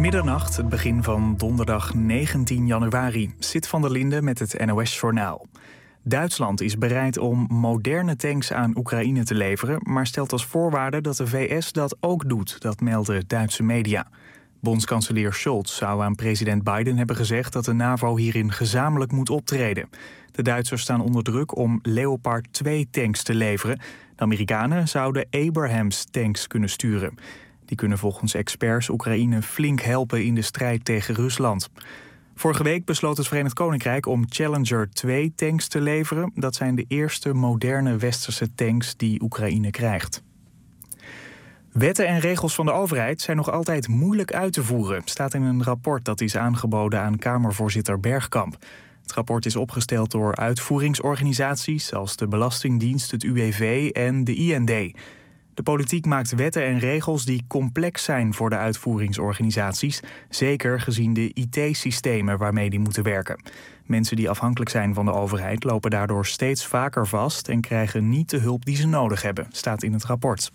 Middernacht, het begin van donderdag 19 januari. Zit van der Linden met het NOS-journaal. Duitsland is bereid om moderne tanks aan Oekraïne te leveren, maar stelt als voorwaarde dat de VS dat ook doet, dat melden Duitse media. Bondskanselier Scholz zou aan president Biden hebben gezegd dat de NAVO hierin gezamenlijk moet optreden. De Duitsers staan onder druk om Leopard 2 tanks te leveren. De Amerikanen zouden Abrams tanks kunnen sturen. Die kunnen volgens experts Oekraïne flink helpen in de strijd tegen Rusland. Vorige week besloot het Verenigd Koninkrijk om Challenger 2 tanks te leveren. Dat zijn de eerste moderne westerse tanks die Oekraïne krijgt. Wetten en regels van de overheid zijn nog altijd moeilijk uit te voeren, staat in een rapport dat is aangeboden aan Kamervoorzitter Bergkamp. Het rapport is opgesteld door uitvoeringsorganisaties zoals de Belastingdienst, het UWV en de IND. De politiek maakt wetten en regels die complex zijn voor de uitvoeringsorganisaties, zeker gezien de IT-systemen waarmee die moeten werken. Mensen die afhankelijk zijn van de overheid lopen daardoor steeds vaker vast en krijgen niet de hulp die ze nodig hebben, staat in het rapport.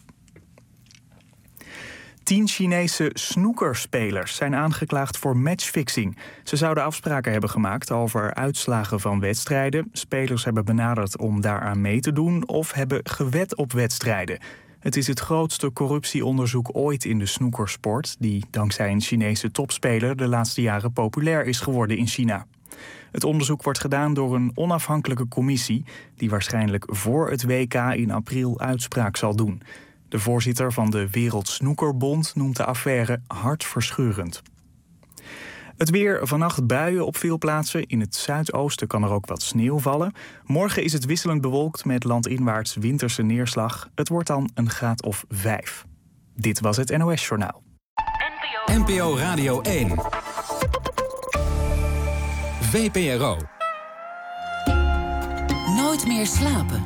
10 Chinese snookerspelers zijn aangeklaagd voor matchfixing. Ze zouden afspraken hebben gemaakt over uitslagen van wedstrijden. Spelers hebben benaderd om daaraan mee te doen of hebben gewed op wedstrijden. Het is het grootste corruptieonderzoek ooit in de snookersport, die dankzij een Chinese topspeler de laatste jaren populair is geworden in China. Het onderzoek wordt gedaan door een onafhankelijke commissie die waarschijnlijk voor het WK in april uitspraak zal doen. De voorzitter van de Wereldsnoekerbond noemt de affaire hartverscheurend. Het weer, vannacht buien op veel plaatsen. In het zuidoosten kan er ook wat sneeuw vallen. Morgen is het wisselend bewolkt met landinwaarts winterse neerslag. Het wordt dan een graad of 5. Dit was het NOS Journaal. NPO Radio 1. VPRO. Nooit meer slapen.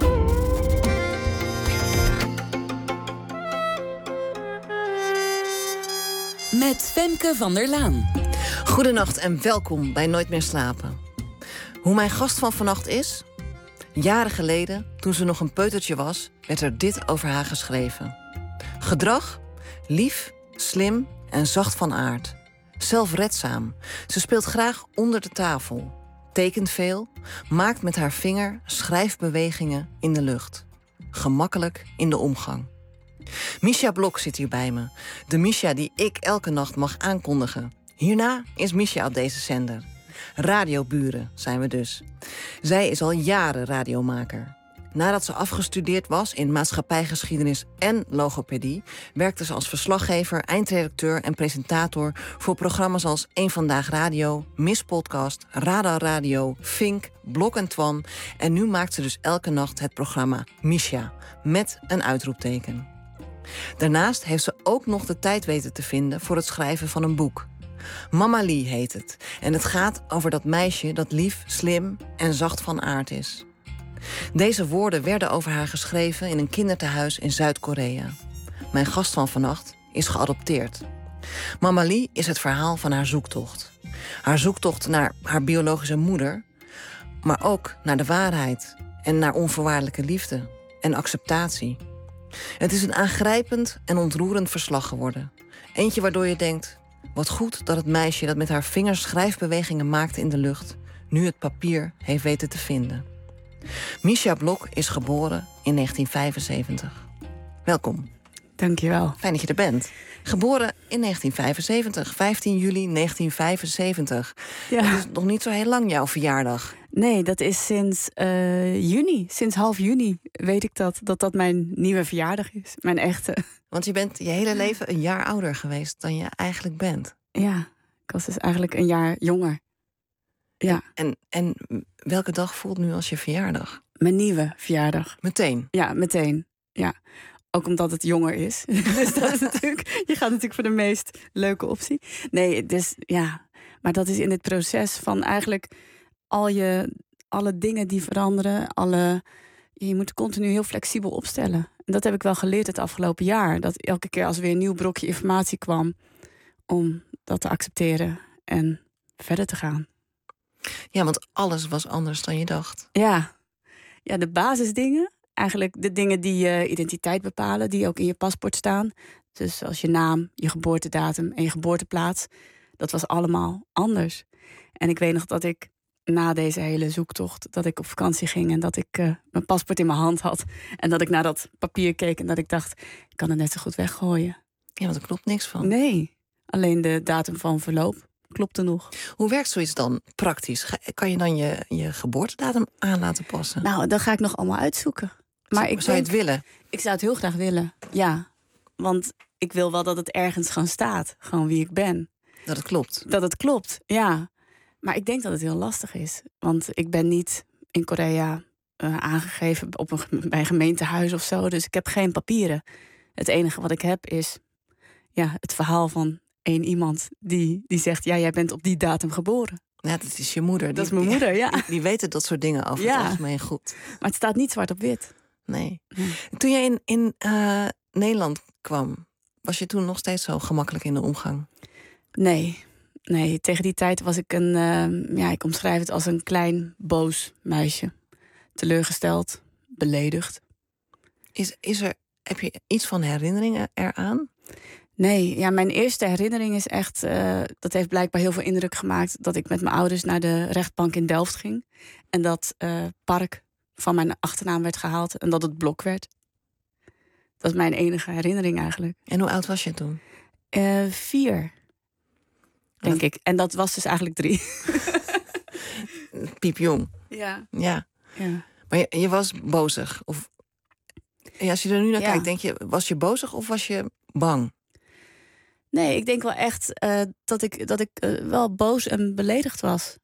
Met Femke van der Laan. Goedenacht en welkom bij Nooit meer slapen. Hoe mijn gast van vannacht is? Jaren geleden, toen ze nog een peutertje was, werd er dit over haar geschreven. Gedrag? Lief, slim en zacht van aard. Zelfredzaam. Ze speelt graag onder de tafel. Tekent veel. Maakt met haar vinger schrijfbewegingen in de lucht. Gemakkelijk in de omgang. Misja Blok zit hier bij me. De Misja die ik elke nacht mag aankondigen. Hierna is Misja op deze zender. Radioburen zijn we dus. Zij is al jaren radiomaker. Nadat ze afgestudeerd was in maatschappijgeschiedenis en logopedie, werkte ze als verslaggever, eindredacteur en presentator voor programma's als Eén Vandaag Radio, Miss Podcast, Radar Radio, Fink, Blok en Twan. En nu maakt ze dus elke nacht het programma Misja, met een uitroepteken. Daarnaast heeft ze ook nog de tijd weten te vinden voor het schrijven van een boek. Mama Lee heet het. En het gaat over dat meisje dat lief, slim en zacht van aard is. Deze woorden werden over haar geschreven in een kindertehuis in Zuid-Korea. Mijn gast van vannacht is geadopteerd. Mama Lee is het verhaal van haar zoektocht. Haar zoektocht naar haar biologische moeder, maar ook naar de waarheid en naar onvoorwaardelijke liefde en acceptatie. Het is een aangrijpend en ontroerend verslag geworden. Eentje waardoor je denkt, wat goed dat het meisje dat met haar vingers schrijfbewegingen maakte in de lucht nu het papier heeft weten te vinden. Misja Blok is geboren in 1975. Welkom. Dankjewel. Fijn dat je er bent. Geboren in 1975, 15 juli 1975. Ja. Dat is nog niet zo heel lang jouw verjaardag. Nee, dat is sinds juni. Sinds half juni weet ik dat mijn nieuwe verjaardag is. Mijn echte. Want je bent je hele leven een jaar ouder geweest dan je eigenlijk bent. Ja, ik was dus eigenlijk een jaar jonger. Ja. En welke dag voelt nu als je verjaardag? Mijn nieuwe verjaardag. Meteen? Ja, meteen. Ja. Ook omdat het jonger is. Dus dat is natuurlijk, je gaat natuurlijk voor de meest leuke optie. Nee, dus ja. Maar dat is in het proces van eigenlijk alle dingen die veranderen. Je moet continu heel flexibel opstellen. En dat heb ik wel geleerd het afgelopen jaar. Dat elke keer als weer een nieuw brokje informatie kwam, om dat te accepteren en verder te gaan. Ja, want alles was anders dan je dacht. Ja, de basisdingen. Eigenlijk de dingen die je identiteit bepalen, die ook in je paspoort staan. Dus zoals je naam, je geboortedatum en je geboorteplaats. Dat was allemaal anders. En ik weet nog dat ik na deze hele zoektocht, dat ik op vakantie ging en dat ik mijn paspoort in mijn hand had. En dat ik naar dat papier keek en dat ik dacht, ik kan het net zo goed weggooien. Ja, want er klopt niks van. Nee, alleen de datum van verloop klopte nog. Hoe werkt zoiets dan praktisch? Kan je dan je geboortedatum aan laten passen? Nou, dat ga ik nog allemaal uitzoeken. Maar Zou je het willen? Ik zou het heel graag willen, ja. Want ik wil wel dat het ergens gewoon staat. Gewoon wie ik ben. Dat het klopt? Dat het klopt, ja. Maar ik denk dat het heel lastig is. Want ik ben niet in Korea aangegeven bij een gemeentehuis of zo. Dus ik heb geen papieren. Het enige wat ik heb is het verhaal van één iemand die zegt, ja, jij bent op die datum geboren. Ja, dat is je moeder. Dat is mijn moeder, ja. Die weten dat soort dingen over het algemeen goed. Maar het staat niet zwart op wit. Nee. Toen jij in Nederland kwam, was je toen nog steeds zo gemakkelijk in de omgang? Nee, tegen die tijd was ik ik omschrijf het als een klein, boos meisje. Teleurgesteld, beledigd. Heb je iets van herinneringen eraan? Nee, ja, mijn eerste herinnering is echt, dat heeft blijkbaar heel veel indruk gemaakt, dat ik met mijn ouders naar de rechtbank in Delft ging. En dat Park van mijn achternaam werd gehaald en dat het Blok werd. Dat is mijn enige herinnering eigenlijk. En hoe oud was je toen? 4, denk ik. En dat was dus eigenlijk 3. Piepjong. Ja. Maar je was bozig? Of... Ja, als je er nu naar kijkt, denk je, was je bozig of was je bang? Nee, ik denk wel echt dat ik wel boos en beledigd was.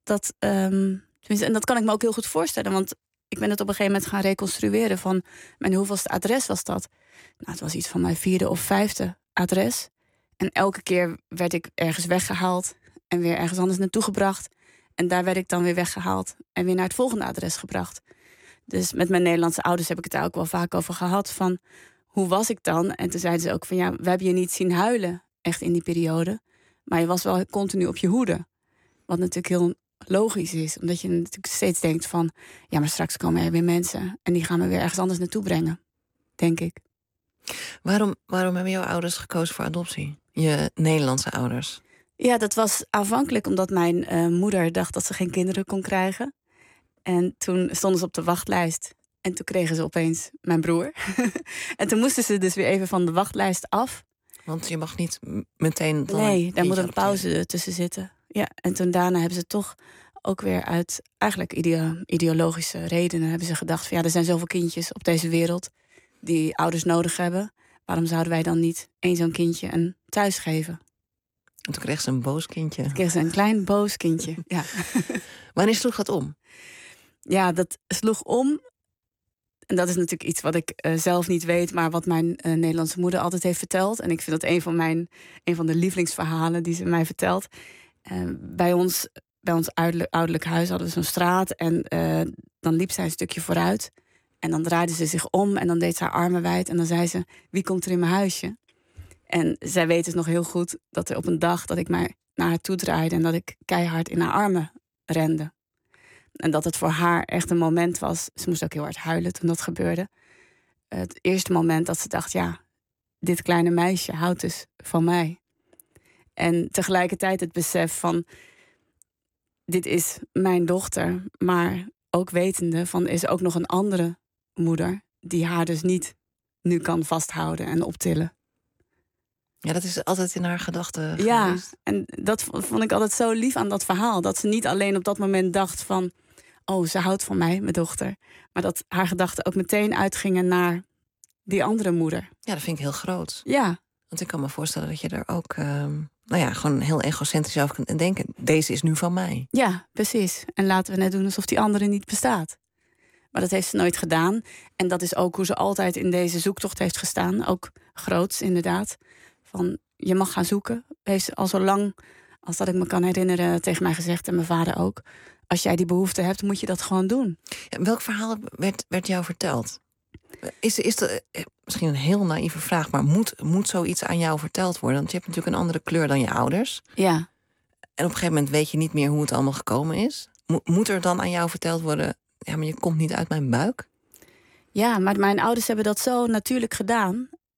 En dat kan ik me ook heel goed voorstellen. Want ik ben het op een gegeven moment gaan reconstrueren van mijn hoeveelste adres was dat. Nou, het was iets van mijn 4e of 5e adres. En elke keer werd ik ergens weggehaald en weer ergens anders naartoe gebracht. En daar werd ik dan weer weggehaald en weer naar het volgende adres gebracht. Dus met mijn Nederlandse ouders heb ik het daar ook wel vaak over gehad van hoe was ik dan? En toen zeiden ze ook van we hebben je niet zien huilen echt in die periode. Maar je was wel continu op je hoede. Wat natuurlijk heel logisch is. Omdat je natuurlijk steeds denkt van maar straks komen er weer mensen en die gaan me weer ergens anders naartoe brengen. Denk ik. Waarom hebben jouw ouders gekozen voor adoptie? Je Nederlandse ouders? Ja, dat was aanvankelijk omdat mijn moeder dacht dat ze geen kinderen kon krijgen. En toen stonden ze op de wachtlijst. En toen kregen ze opeens mijn broer. En toen moesten ze dus weer even van de wachtlijst af. Want je mag niet meteen... Nee, daar moet een pauze tussen zitten. Ja, en toen daarna hebben ze toch ook weer uit eigenlijk ideologische redenen hebben ze gedacht van er zijn zoveel kindjes op deze wereld die ouders nodig hebben. Waarom zouden wij dan niet één zo'n kindje een thuis geven? En toen kreeg ze een boos kindje. Toen kreeg ze een klein boos kindje, ja. Wanneer sloeg dat om? Ja, dat sloeg om. En dat is natuurlijk iets wat ik zelf niet weet, maar wat mijn Nederlandse moeder altijd heeft verteld. En ik vind dat een van de lievelingsverhalen die ze mij vertelt. Bij ons ouderlijk huis hadden we zo'n straat. En dan liep zij een stukje vooruit. En dan draaide ze zich om en dan deed ze haar armen wijd. En dan zei ze, wie komt er in mijn huisje? En zij weet dus nog heel goed dat er op een dag dat ik mij naar haar toe draaide en dat ik keihard in haar armen rende. En dat het voor haar echt een moment was. Ze moest ook heel hard huilen toen dat gebeurde. Het eerste moment dat ze dacht, dit kleine meisje houdt dus van mij. En tegelijkertijd het besef van, dit is mijn dochter. Maar ook wetende van, er is ook nog een andere moeder die haar dus niet nu kan vasthouden en optillen. Ja, dat is altijd in haar gedachten ja, geweest. En dat vond ik altijd zo lief aan dat verhaal. Dat ze niet alleen op dat moment dacht van, ze houdt van mij, mijn dochter. Maar dat haar gedachten ook meteen uitgingen naar die andere moeder. Ja, dat vind ik heel groot. Ja. Want ik kan me voorstellen dat je er ook gewoon heel egocentrisch over kunt denken. Deze is nu van mij. Ja, precies. En laten we net doen alsof die andere niet bestaat. Maar dat heeft ze nooit gedaan. En dat is ook hoe ze altijd in deze zoektocht heeft gestaan. Ook groots, inderdaad. Van, je mag gaan zoeken. Heeft ze al zo lang, als dat ik me kan herinneren, tegen mij gezegd. En mijn vader ook. Als jij die behoefte hebt, moet je dat gewoon doen. Ja, welk verhaal werd jou verteld? Is dat misschien een heel naïeve vraag, maar moet zoiets aan jou verteld worden? Want je hebt natuurlijk een andere kleur dan je ouders. Ja. En op een gegeven moment weet je niet meer hoe het allemaal gekomen is. Moet er dan aan jou verteld worden, maar je komt niet uit mijn buik? Ja, maar mijn ouders hebben dat zo natuurlijk gedaan.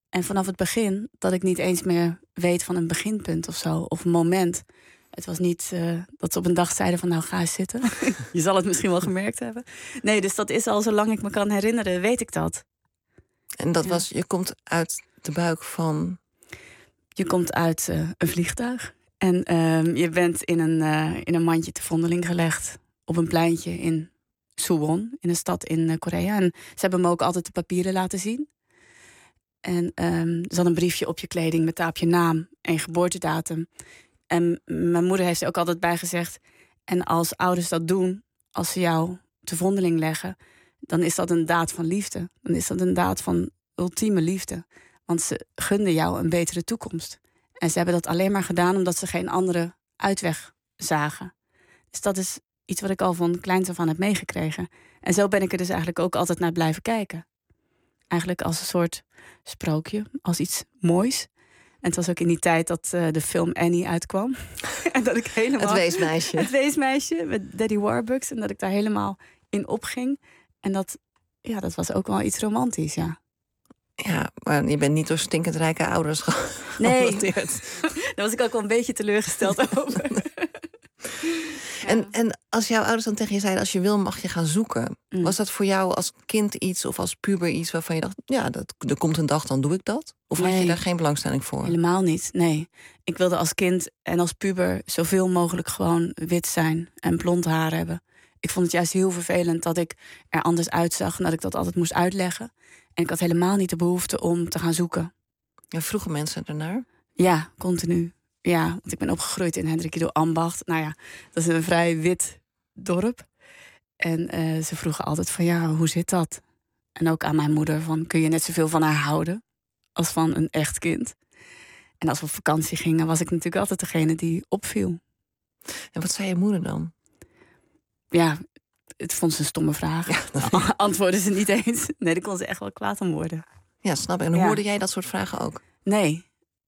En vanaf het begin, dat ik niet eens meer weet van een beginpunt of zo, of een moment. Het was niet dat ze op een dag zeiden van nou ga eens zitten. Je zal het misschien wel gemerkt hebben. Nee, dus dat is al zolang ik me kan herinneren, weet ik dat. En dat was, je komt uit de buik van... Je komt uit een vliegtuig. En je bent in een mandje te vondeling gelegd. Op een pleintje in Suwon, in een stad in Korea. En ze hebben me ook altijd de papieren laten zien. En er zat een briefje op je kleding met daarop je naam en je geboortedatum. En mijn moeder heeft er ook altijd bij gezegd... en als ouders dat doen, als ze jou te vondeling leggen... dan is dat een daad van liefde. Dan is dat een daad van ultieme liefde. Want ze gunden jou een betere toekomst. En ze hebben dat alleen maar gedaan omdat ze geen andere uitweg zagen. Dus dat is iets wat ik al van kleins af aan heb meegekregen. En zo ben ik er dus eigenlijk ook altijd naar blijven kijken. Eigenlijk als een soort sprookje, als iets moois. En het was ook in die tijd dat de film Annie uitkwam. En dat ik helemaal... Het weesmeisje. Het weesmeisje met Daddy Warbucks. En dat ik daar helemaal in opging. En dat was ook wel iets romantisch, ja. Ja, maar je bent niet door stinkend rijke ouders geadopteerd. Daar was ik ook wel een beetje teleurgesteld over. En als jouw ouders dan tegen je zeiden... als je wil mag je gaan zoeken. Was dat voor jou als kind iets of als puber iets... waarvan je dacht, ja, er komt een dag, dan doe ik dat? Of had je daar geen belangstelling voor? Helemaal niet, nee. Ik wilde als kind en als puber zoveel mogelijk gewoon wit zijn... en blond haar hebben. Ik vond het juist heel vervelend dat ik er anders uitzag... en dat ik dat altijd moest uitleggen. En ik had helemaal niet de behoefte om te gaan zoeken. Ja, vroegen mensen ernaar? Ja, continu. Ja, want ik ben opgegroeid in Hendrik Ido Ambacht. Nou ja, dat is een vrij wit dorp. En ze vroegen altijd van, ja, hoe zit dat? En ook aan mijn moeder van, kun je net zoveel van haar houden... als van een echt kind? En als we op vakantie gingen, was ik natuurlijk altijd degene die opviel. En wat zei je moeder dan? Ja, het vond ze een stomme vraag. Ja, antwoordden ze niet eens. Nee, daar kon ze echt wel kwaad om worden. Ja, snap ik. En hoorde jij dat soort vragen ook? Nee.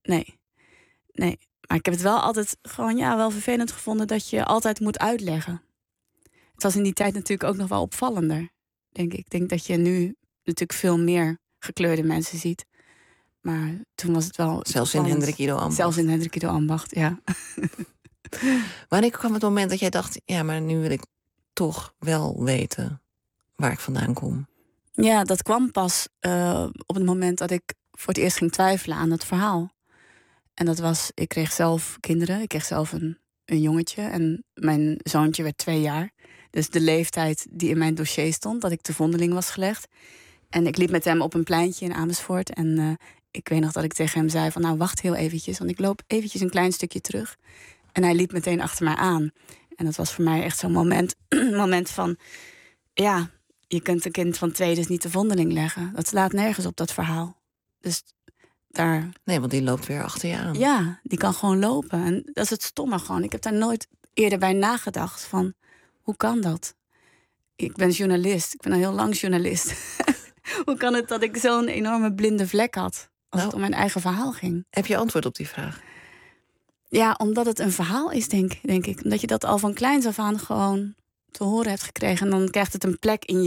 Maar ik heb het wel altijd gewoon wel vervelend gevonden... dat je altijd moet uitleggen. Het was in die tijd natuurlijk ook nog wel opvallender, denk ik. Ik denk dat je nu natuurlijk veel meer gekleurde mensen ziet. Maar toen was het wel... Zelfs in Hendrik Ido Ambacht. Zelfs in Hendrik Ido Ambacht, ja. Wanneer kwam het moment dat jij dacht... ja, maar nu wil ik toch wel weten waar ik vandaan kom? Ja, dat kwam pas op het moment dat ik voor het eerst ging twijfelen aan het verhaal. En dat was, ik kreeg zelf kinderen. Ik kreeg zelf een jongetje. En mijn zoontje werd 2 jaar. Dus de leeftijd die in mijn dossier stond, dat ik te vondeling was gelegd. En ik liep met hem op een pleintje in Amersfoort. En ik weet nog dat ik tegen hem zei van, nou, wacht heel eventjes. Want ik loop eventjes een klein stukje terug. En hij liep meteen achter mij aan. En dat was voor mij echt zo'n moment van... ja, je kunt een kind van 2 dus niet te vondeling leggen. Dat slaat nergens op, dat verhaal. Dus daar... Nee, want die loopt weer achter je aan. Ja, die kan gewoon lopen. En dat is het stomme gewoon. Ik heb daar nooit eerder bij nagedacht van... hoe kan dat? Ik ben journalist. Ik ben al heel lang journalist. Hoe kan het dat ik zo'n enorme blinde vlek had... als het om mijn eigen verhaal ging? Heb je antwoord op die vraag? Ja, omdat het een verhaal is, denk ik. Omdat je dat al van kleins af aan gewoon te horen hebt gekregen. En dan krijgt het een plek in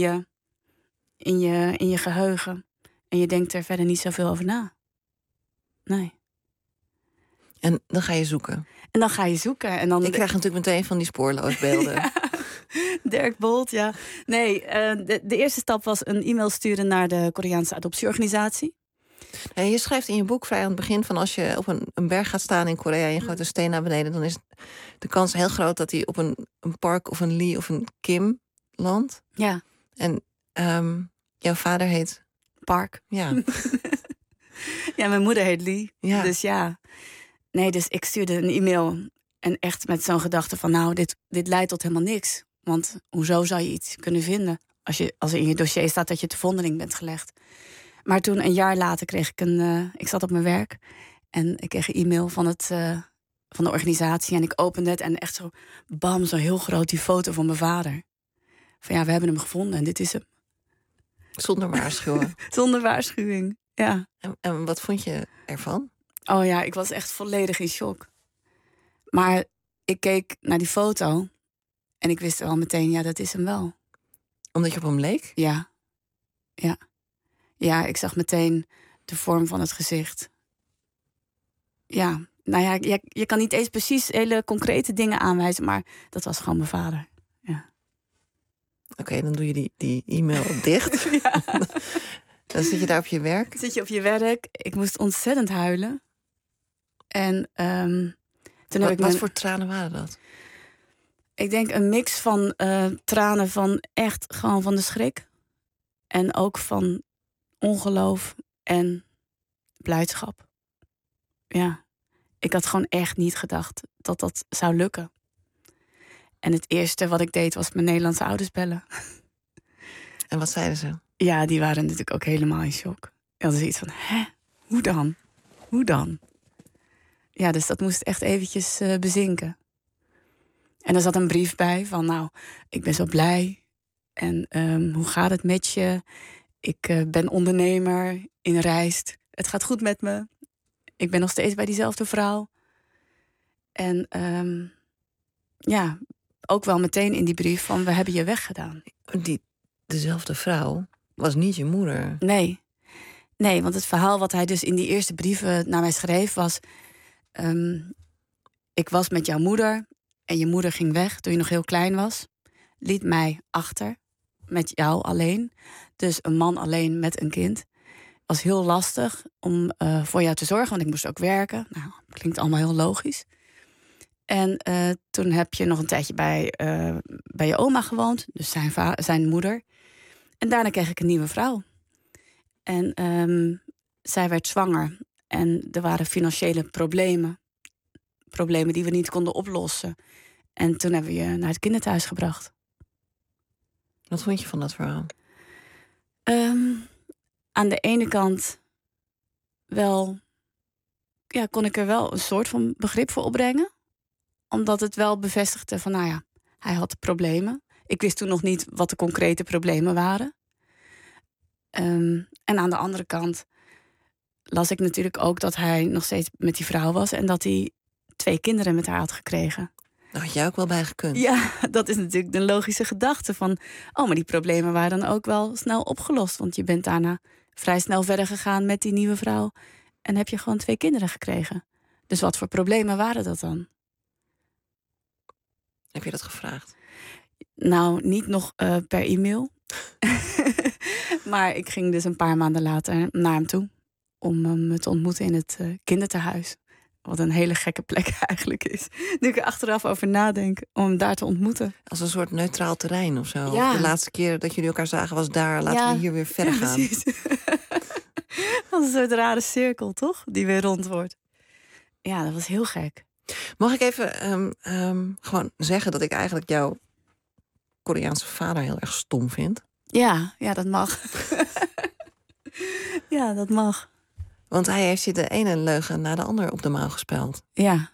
je geheugen. En je denkt er verder niet zoveel over na. Nee. En dan ga je zoeken? En dan ga je zoeken. En dan... Ik krijg natuurlijk meteen van die spoorloosbeelden. Ja. Dirk Bolt, ja. Nee, de eerste stap was een e-mail sturen naar de Koreaanse adoptieorganisatie. En je schrijft in je boek vrij aan het begin van... als je op een berg gaat staan in Korea en je gooit een steen naar beneden... dan is de kans heel groot dat hij op een Park of een Lee of een Kim landt. Ja. En jouw vader heet... Park. Ja. Ja, mijn moeder heet Lee. Ja. Dus ja. Nee, dus ik stuurde een e-mail en echt met zo'n gedachte van... nou, dit leidt tot helemaal niks. Want hoezo zou je iets kunnen vinden... als er in je dossier staat dat je te vondeling bent gelegd... Maar toen, een jaar later, kreeg ik ik zat op mijn werk... en ik kreeg een e-mail van de organisatie... en ik opende het en echt zo, bam, zo heel groot die foto van mijn vader. Van ja, we hebben hem gevonden en dit is hem. Zonder waarschuwen. Zonder waarschuwing, ja. En wat vond je ervan? Oh ja, ik was echt volledig in shock. Maar ik keek naar die foto... en ik wist wel meteen, ja, dat is hem wel. Omdat je op hem leek? Ja, ja. Ja, ik zag meteen de vorm van het gezicht. Ja, nou ja, je kan niet eens precies hele concrete dingen aanwijzen, maar dat was gewoon mijn vader. Ja. Oké, dan doe je die e-mail dicht. Ja. Dan zit je daar op je werk. Zit je op je werk. Ik moest ontzettend huilen. En toen heb ik Wat voor tranen waren dat? Ik denk een mix van tranen van echt gewoon van de schrik. En ook van ongeloof en blijdschap. Ja, ik had gewoon echt niet gedacht dat dat zou lukken. En het eerste wat ik deed was mijn Nederlandse ouders bellen. En wat zeiden ze? Ja, die waren natuurlijk ook helemaal in shock. Die hadden zoiets van, hoe dan? Hoe dan? Ja, dus dat moest echt eventjes bezinken. En er zat een brief bij van, nou, ik ben zo blij. En hoe gaat het met je? Ik ben ondernemer in Rijst. Het gaat goed met me. Ik ben nog steeds bij diezelfde vrouw. En ja, ook wel meteen in die brief van, we hebben je weggedaan. Dezelfde vrouw was niet je moeder. Nee, want het verhaal wat hij dus in die eerste brieven naar mij schreef was, ik was met jouw moeder en je moeder ging weg toen je nog heel klein was. Liet mij achter, met jou alleen. Dus een man alleen met een kind. Was heel lastig om voor jou te zorgen, want ik moest ook werken. Nou, klinkt allemaal heel logisch. En toen heb je nog een tijdje bij je oma gewoond, dus zijn moeder. En daarna kreeg ik een nieuwe vrouw. En zij werd zwanger. En er waren financiële problemen. Problemen die we niet konden oplossen. En toen hebben we je naar het kinderthuis gebracht. Wat vond je van dat verhaal? Aan de ene kant wel, ja, kon ik er wel een soort van begrip voor opbrengen. Omdat het wel bevestigde van, nou ja, hij had problemen. Ik wist toen nog niet wat de concrete problemen waren. En aan de andere kant las ik natuurlijk ook dat hij nog steeds met die vrouw was. En dat hij 2 kinderen met haar had gekregen. Daar had jij ook wel bij gekund. Ja, dat is natuurlijk de logische gedachte van, oh, maar die problemen waren dan ook wel snel opgelost. Want je bent daarna vrij snel verder gegaan met die nieuwe vrouw. En heb je gewoon 2 kinderen gekregen. Dus wat voor problemen waren dat dan? Heb je dat gevraagd? Nou, niet nog per e-mail. Maar ik ging dus een paar maanden later naar hem toe. Om hem te ontmoeten in het kindertehuis. Wat een hele gekke plek eigenlijk is. Nu ik er achteraf over nadenk om hem daar te ontmoeten. Als een soort neutraal terrein of zo. Ja. De laatste keer dat jullie elkaar zagen was daar. Laten we hier weer verder gaan. Precies. Dat is een soort rare cirkel, toch? Die weer rond wordt. Ja, dat was heel gek. Mag ik even gewoon zeggen dat ik eigenlijk jouw Koreaanse vader heel erg stom vind? Ja, dat mag. Ja, dat mag. Want hij heeft je de ene leugen na de andere op de mouw gespeld. Ja.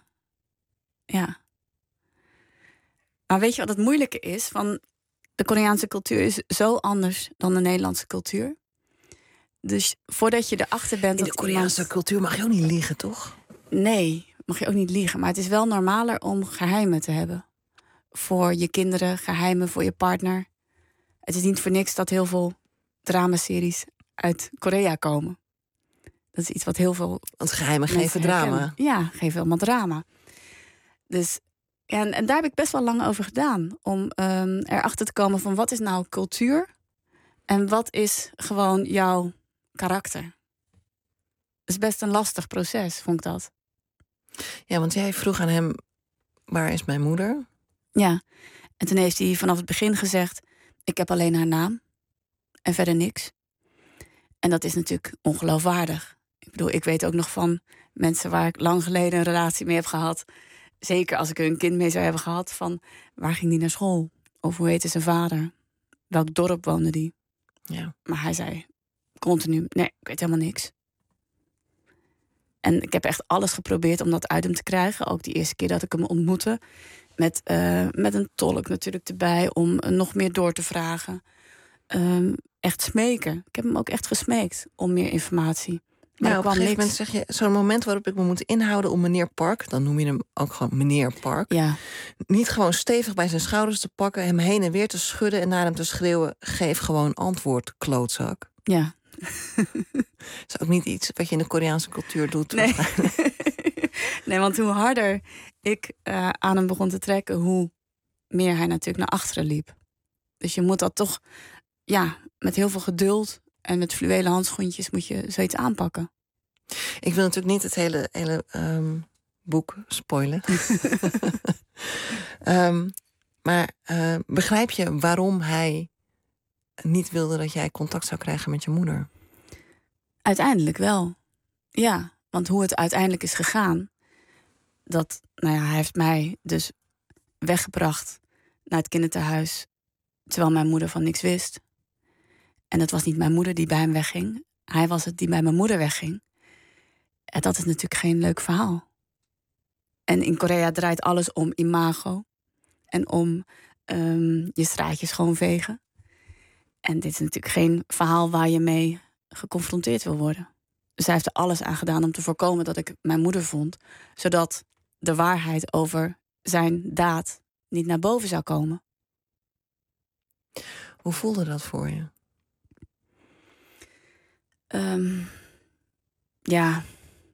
Maar weet je wat het moeilijke is? Van de Koreaanse cultuur is zo anders dan de Nederlandse cultuur. Dus voordat je erachter bent In de Koreaanse cultuur mag je ook niet liegen, toch? Nee, mag je ook niet liegen. Maar het is wel normaler om geheimen te hebben. Voor je kinderen, geheimen voor je partner. Het is niet voor niks dat heel veel dramaseries uit Korea komen. Dat is iets wat heel veel... Want geheimen geven drama. Herkennen. Ja, geven allemaal drama. Dus, ja, en daar heb ik best wel lang over gedaan. Om erachter te komen van wat is nou cultuur? En wat is gewoon jouw karakter? Het is best een lastig proces, vond ik dat. Ja, want jij vroeg aan hem, waar is mijn moeder? Ja, en toen heeft hij vanaf het begin gezegd, ik heb alleen haar naam en verder niks. En dat is natuurlijk ongeloofwaardig. Ik bedoel, ik weet ook nog van mensen waar ik lang geleden een relatie mee heb gehad. Zeker als ik er een kind mee zou hebben gehad, van waar ging die naar school? Of hoe heette zijn vader? Welk dorp woonde die? Ja. Maar hij zei continu, nee, ik weet helemaal niks. En ik heb echt alles geprobeerd om dat uit hem te krijgen. Ook die eerste keer dat ik hem ontmoette. Met een tolk natuurlijk erbij om nog meer door te vragen. Echt smeken. Ik heb hem ook echt gesmeekt om meer informatie. Maar Ja, op een gegeven moment zeg je, zo'n moment waarop ik me moet inhouden om meneer Park, dan noem je hem ook gewoon meneer Park, Ja, niet gewoon stevig bij zijn schouders te pakken, hem heen en weer te schudden en naar hem te schreeuwen, geef gewoon antwoord, klootzak. ja. is ook niet iets wat je in de Koreaanse cultuur doet. Nee. Nee, want hoe harder ik aan hem begon te trekken, hoe meer hij natuurlijk naar achteren liep. Dus je moet dat toch met heel veel geduld en met fluwelen handschoentjes moet je zoiets aanpakken. Ik wil natuurlijk niet het hele boek spoilen. Maar begrijp je waarom hij niet wilde dat jij contact zou krijgen met je moeder? Uiteindelijk wel. Ja, want hoe het uiteindelijk is gegaan, hij heeft mij dus weggebracht naar het kinderthuis, terwijl mijn moeder van niks wist. En het was niet mijn moeder die bij hem wegging. Hij was het die bij mijn moeder wegging. En dat is natuurlijk geen leuk verhaal. En in Korea draait alles om imago. En om je straatje schoonvegen. En dit is natuurlijk geen verhaal waar je mee geconfronteerd wil worden. Dus hij heeft er alles aan gedaan om te voorkomen dat ik mijn moeder vond. Zodat de waarheid over zijn daad niet naar boven zou komen. Hoe voelde dat voor je? Ja.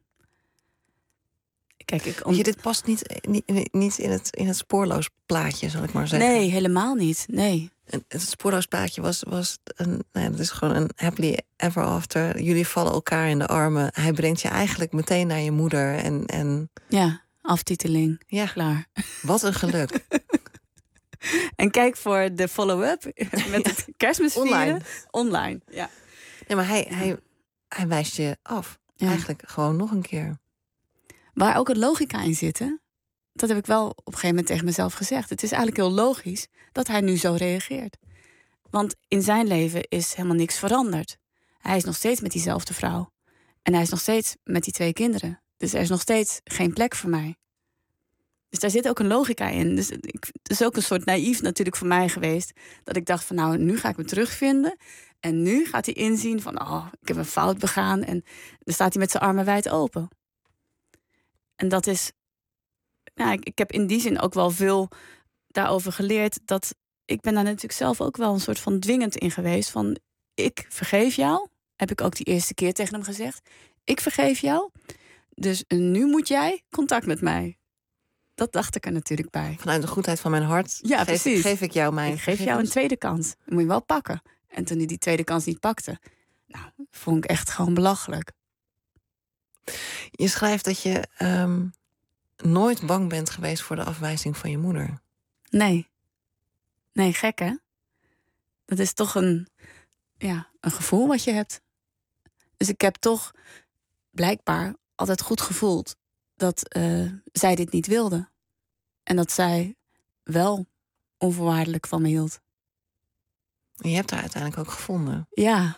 Kijk, dit past niet in het spoorloos plaatje, zal ik maar zeggen. Nee, helemaal niet. Nee. Het spoorloos plaatje was dat is gewoon een happily ever after. Jullie vallen elkaar in de armen. Hij brengt je eigenlijk meteen naar je moeder. En ja, aftiteling. Ja, klaar. Wat een geluk. En kijk voor de follow-up met het Kerstmisvieren. Online, ja. Nee, maar hij wijst je af. Ja. Eigenlijk gewoon nog een keer. Waar ook een logica in zit, hè? Dat heb ik wel op een gegeven moment tegen mezelf gezegd. Het is eigenlijk heel logisch dat hij nu zo reageert. Want in zijn leven is helemaal niks veranderd. Hij is nog steeds met diezelfde vrouw. En hij is nog steeds met die 2 kinderen. Dus er is nog steeds geen plek voor mij. Dus daar zit ook een logica in. Dus het is ook een soort naïef natuurlijk voor mij geweest. Dat ik dacht van nou, nu ga ik me terugvinden. En nu gaat hij inzien van ik heb een fout begaan. En dan staat hij met zijn armen wijd open. En dat is... Ja, ik heb in die zin ook wel veel daarover geleerd. Dat ik ben daar natuurlijk zelf ook wel een soort van dwingend in geweest. Van, ik vergeef jou. Heb ik ook die eerste keer tegen hem gezegd. Ik vergeef jou. Dus nu moet jij contact met mij. Dat dacht ik er natuurlijk bij. Vanuit de goedheid van mijn hart geef ik jou mijn... Ik geef jou een tweede kans. Dat moet je wel pakken. En toen hij die tweede kans niet pakte... vond ik echt gewoon belachelijk. Je schrijft dat je nooit bang bent geweest voor de afwijzing van je moeder. Nee. Nee, gek hè? Dat is toch een gevoel wat je hebt. Dus ik heb toch blijkbaar altijd goed gevoeld dat zij dit niet wilde. En dat zij wel onvoorwaardelijk van me hield. En je hebt haar uiteindelijk ook gevonden. Ja.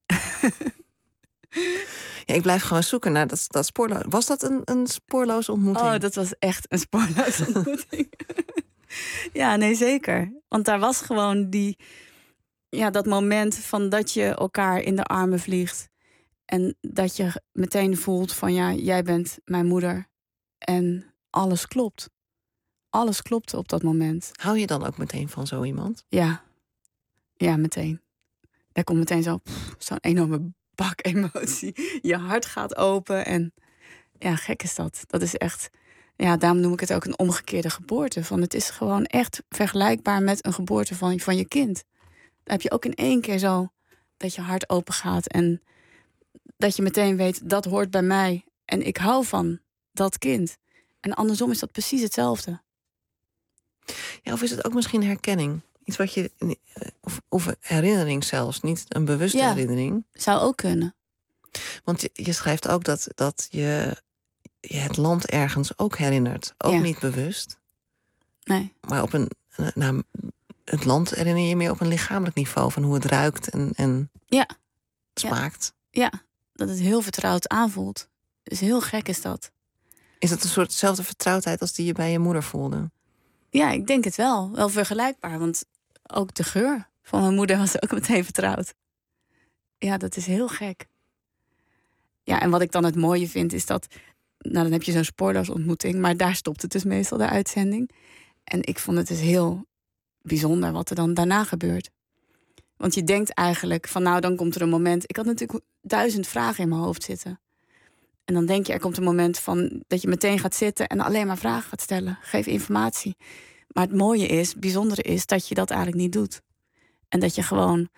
Ja, ik blijf gewoon zoeken naar dat spoorloos. Was dat een spoorloze ontmoeting? Oh, dat was echt een spoorloze ontmoeting. Ja, nee, zeker. Want daar was gewoon dat moment van dat je elkaar in de armen vliegt. En dat je meteen voelt van jij bent mijn moeder. En alles klopt. Alles klopte op dat moment. Hou je dan ook meteen van zo iemand? Ja. Ja, meteen. Daar komt meteen zo'n enorme bak emotie. Je hart gaat open en ja, gek is dat. Dat is echt, daarom noem ik het ook een omgekeerde geboorte. Van het is gewoon echt vergelijkbaar met een geboorte van je kind. Dan heb je ook in één keer zo dat je hart open gaat en dat je meteen weet, dat hoort bij mij en ik hou van dat kind. En andersom is dat precies hetzelfde. Ja, of is het ook misschien herkenning? Iets wat je... Of herinnering zelfs, niet een bewuste herinnering. Zou ook kunnen. Want je schrijft ook dat je het land ergens ook herinnert. Ook niet bewust. Nee. Maar op het land herinner je meer op een lichamelijk niveau. Van hoe het ruikt en smaakt. Ja, dat het heel vertrouwd aanvoelt. Dus heel gek is dat. Is dat een soortzelfde vertrouwdheid als die je bij je moeder voelde? Ja, ik denk het wel. Wel vergelijkbaar, want ook de geur van mijn moeder was ook meteen vertrouwd. Ja, dat is heel gek. Ja, en wat ik dan het mooie vind is dat... dan heb je zo'n spoorloos ontmoeting, maar daar stopt het dus meestal, de uitzending. En ik vond het dus heel bijzonder wat er dan daarna gebeurt. Want je denkt eigenlijk van nou, dan komt er een moment. Ik had natuurlijk 1000 vragen in mijn hoofd zitten. En dan denk je, er komt een moment van dat je meteen gaat zitten en alleen maar vragen gaat stellen. Geef informatie. Maar het mooie is, het bijzondere is, dat je dat eigenlijk niet doet. En dat je gewoon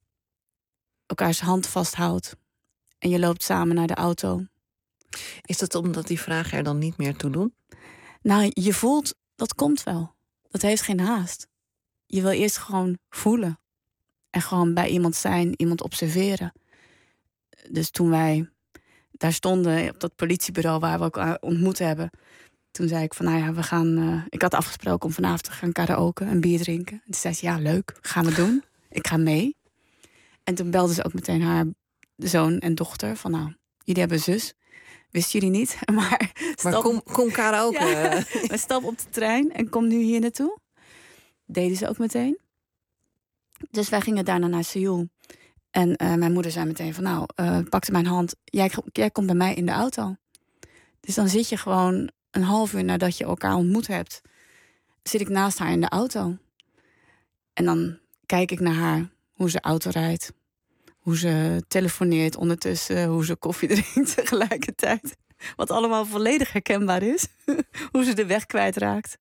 elkaars hand vasthoudt. En je loopt samen naar de auto. Is dat omdat die vragen er dan niet meer toe doen? Nou, je voelt, dat komt wel. Dat heeft geen haast. Je wil eerst gewoon voelen. En gewoon bij iemand zijn, iemand observeren. Dus toen wij daar stonden op dat politiebureau waar we elkaar ontmoet hebben, toen zei ik van nou ja, we gaan. Ik had afgesproken om vanavond te gaan karaoke en bier drinken. En toen zei ze ja, leuk, gaan we doen. Ik ga mee. En toen belde ze ook meteen haar zoon en dochter van nou, jullie hebben een zus. Wisten jullie niet? Maar kom karaoke. Ja, we stappen op de trein en kom nu hier naartoe. Deden ze ook meteen. Dus wij gingen daarna naar Seoul. En mijn moeder zei meteen van nou, pakte mijn hand. Jij komt bij mij in de auto. Dus dan zit je gewoon een half uur nadat je elkaar ontmoet hebt, zit ik naast haar in de auto. En dan kijk ik naar haar, hoe ze auto rijdt. Hoe ze telefoneert ondertussen, hoe ze koffie drinkt tegelijkertijd. Wat allemaal volledig herkenbaar is. Hoe ze de weg kwijtraakt.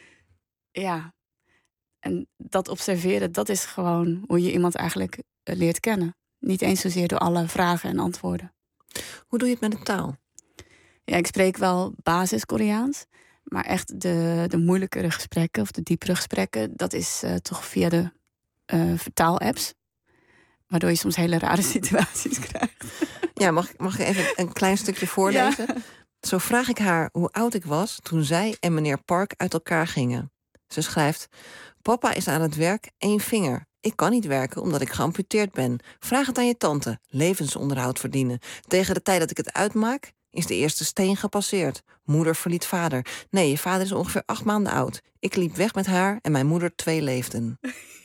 Ja. En dat observeren, dat is gewoon hoe je iemand eigenlijk leert kennen. Niet eens zozeer door alle vragen en antwoorden. Hoe doe je het met de taal? Ja, ik spreek wel basis-Koreaans. Maar echt de moeilijkere gesprekken of de diepere gesprekken, dat is toch via de vertaalapps. Waardoor je soms hele rare situaties krijgt. Ja, mag ik even een klein stukje voorlezen? Ja. Zo vraag ik haar hoe oud ik was toen zij en meneer Park uit elkaar gingen. Ze schrijft: papa is aan het werk, 1 vinger. Ik kan niet werken omdat ik geamputeerd ben. Vraag het aan je tante. Levensonderhoud verdienen. Tegen de tijd dat ik het uitmaak, is de eerste steen gepasseerd. Moeder verliet vader. Nee, je vader is ongeveer 8 maanden oud. Ik liep weg met haar en mijn moeder 2 leefden.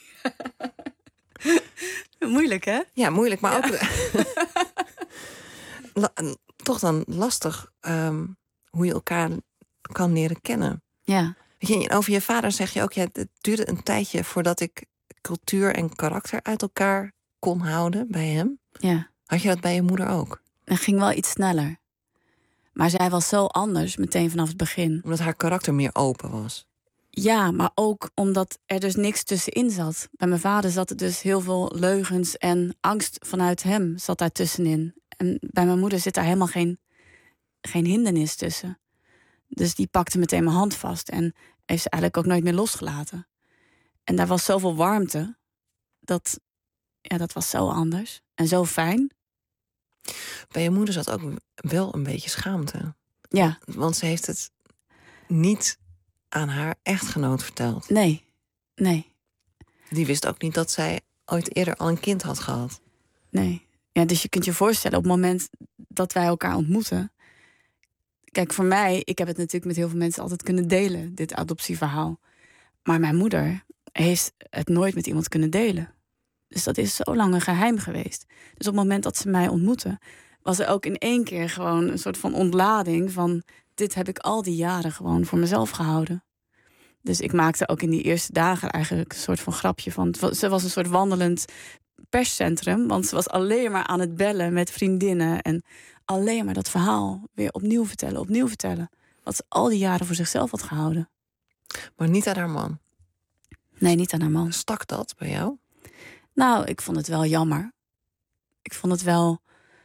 Moeilijk, hè? Ja, moeilijk, maar ook toch dan lastig hoe je elkaar kan leren kennen. Ja. Weet je, over je vader zeg je ook, ja, het duurde een tijdje voordat ik cultuur en karakter uit elkaar kon houden bij hem. Ja. Had je dat bij je moeder ook? Het ging wel iets sneller. Maar zij was zo anders meteen vanaf het begin. Omdat haar karakter meer open was. Ja, maar ook omdat er dus niks tussenin zat. Bij mijn vader zat er dus heel veel leugens en angst vanuit hem zat daar tussenin. En bij mijn moeder zit daar helemaal geen hindernis tussen. Dus die pakte meteen mijn hand vast en heeft ze eigenlijk ook nooit meer losgelaten. En daar was zoveel warmte. Dat was zo anders en zo fijn. Bij je moeder zat ook wel een beetje schaamte. Ja. Want ze heeft het niet aan haar echtgenoot verteld. Nee. Die wist ook niet dat zij ooit eerder al een kind had gehad. Nee. Ja, dus je kunt je voorstellen op het moment dat wij elkaar ontmoeten. Kijk, voor mij, ik heb het natuurlijk met heel veel mensen altijd kunnen delen, dit adoptieverhaal. Maar mijn moeder heeft het nooit met iemand kunnen delen. Dus dat is zo lang een geheim geweest. Dus op het moment dat ze mij ontmoette, was er ook in één keer gewoon een soort van ontlading van: dit heb ik al die jaren gewoon voor mezelf gehouden. Dus ik maakte ook in die eerste dagen eigenlijk een soort van grapje van. Ze was een soort wandelend perscentrum, want ze was alleen maar aan het bellen met vriendinnen en alleen maar dat verhaal weer opnieuw vertellen. Wat ze al die jaren voor zichzelf had gehouden. Maar niet aan haar man. Nee, niet aan haar man. Stak dat bij jou? Nou, ik vond het wel jammer. Ik vond het wel,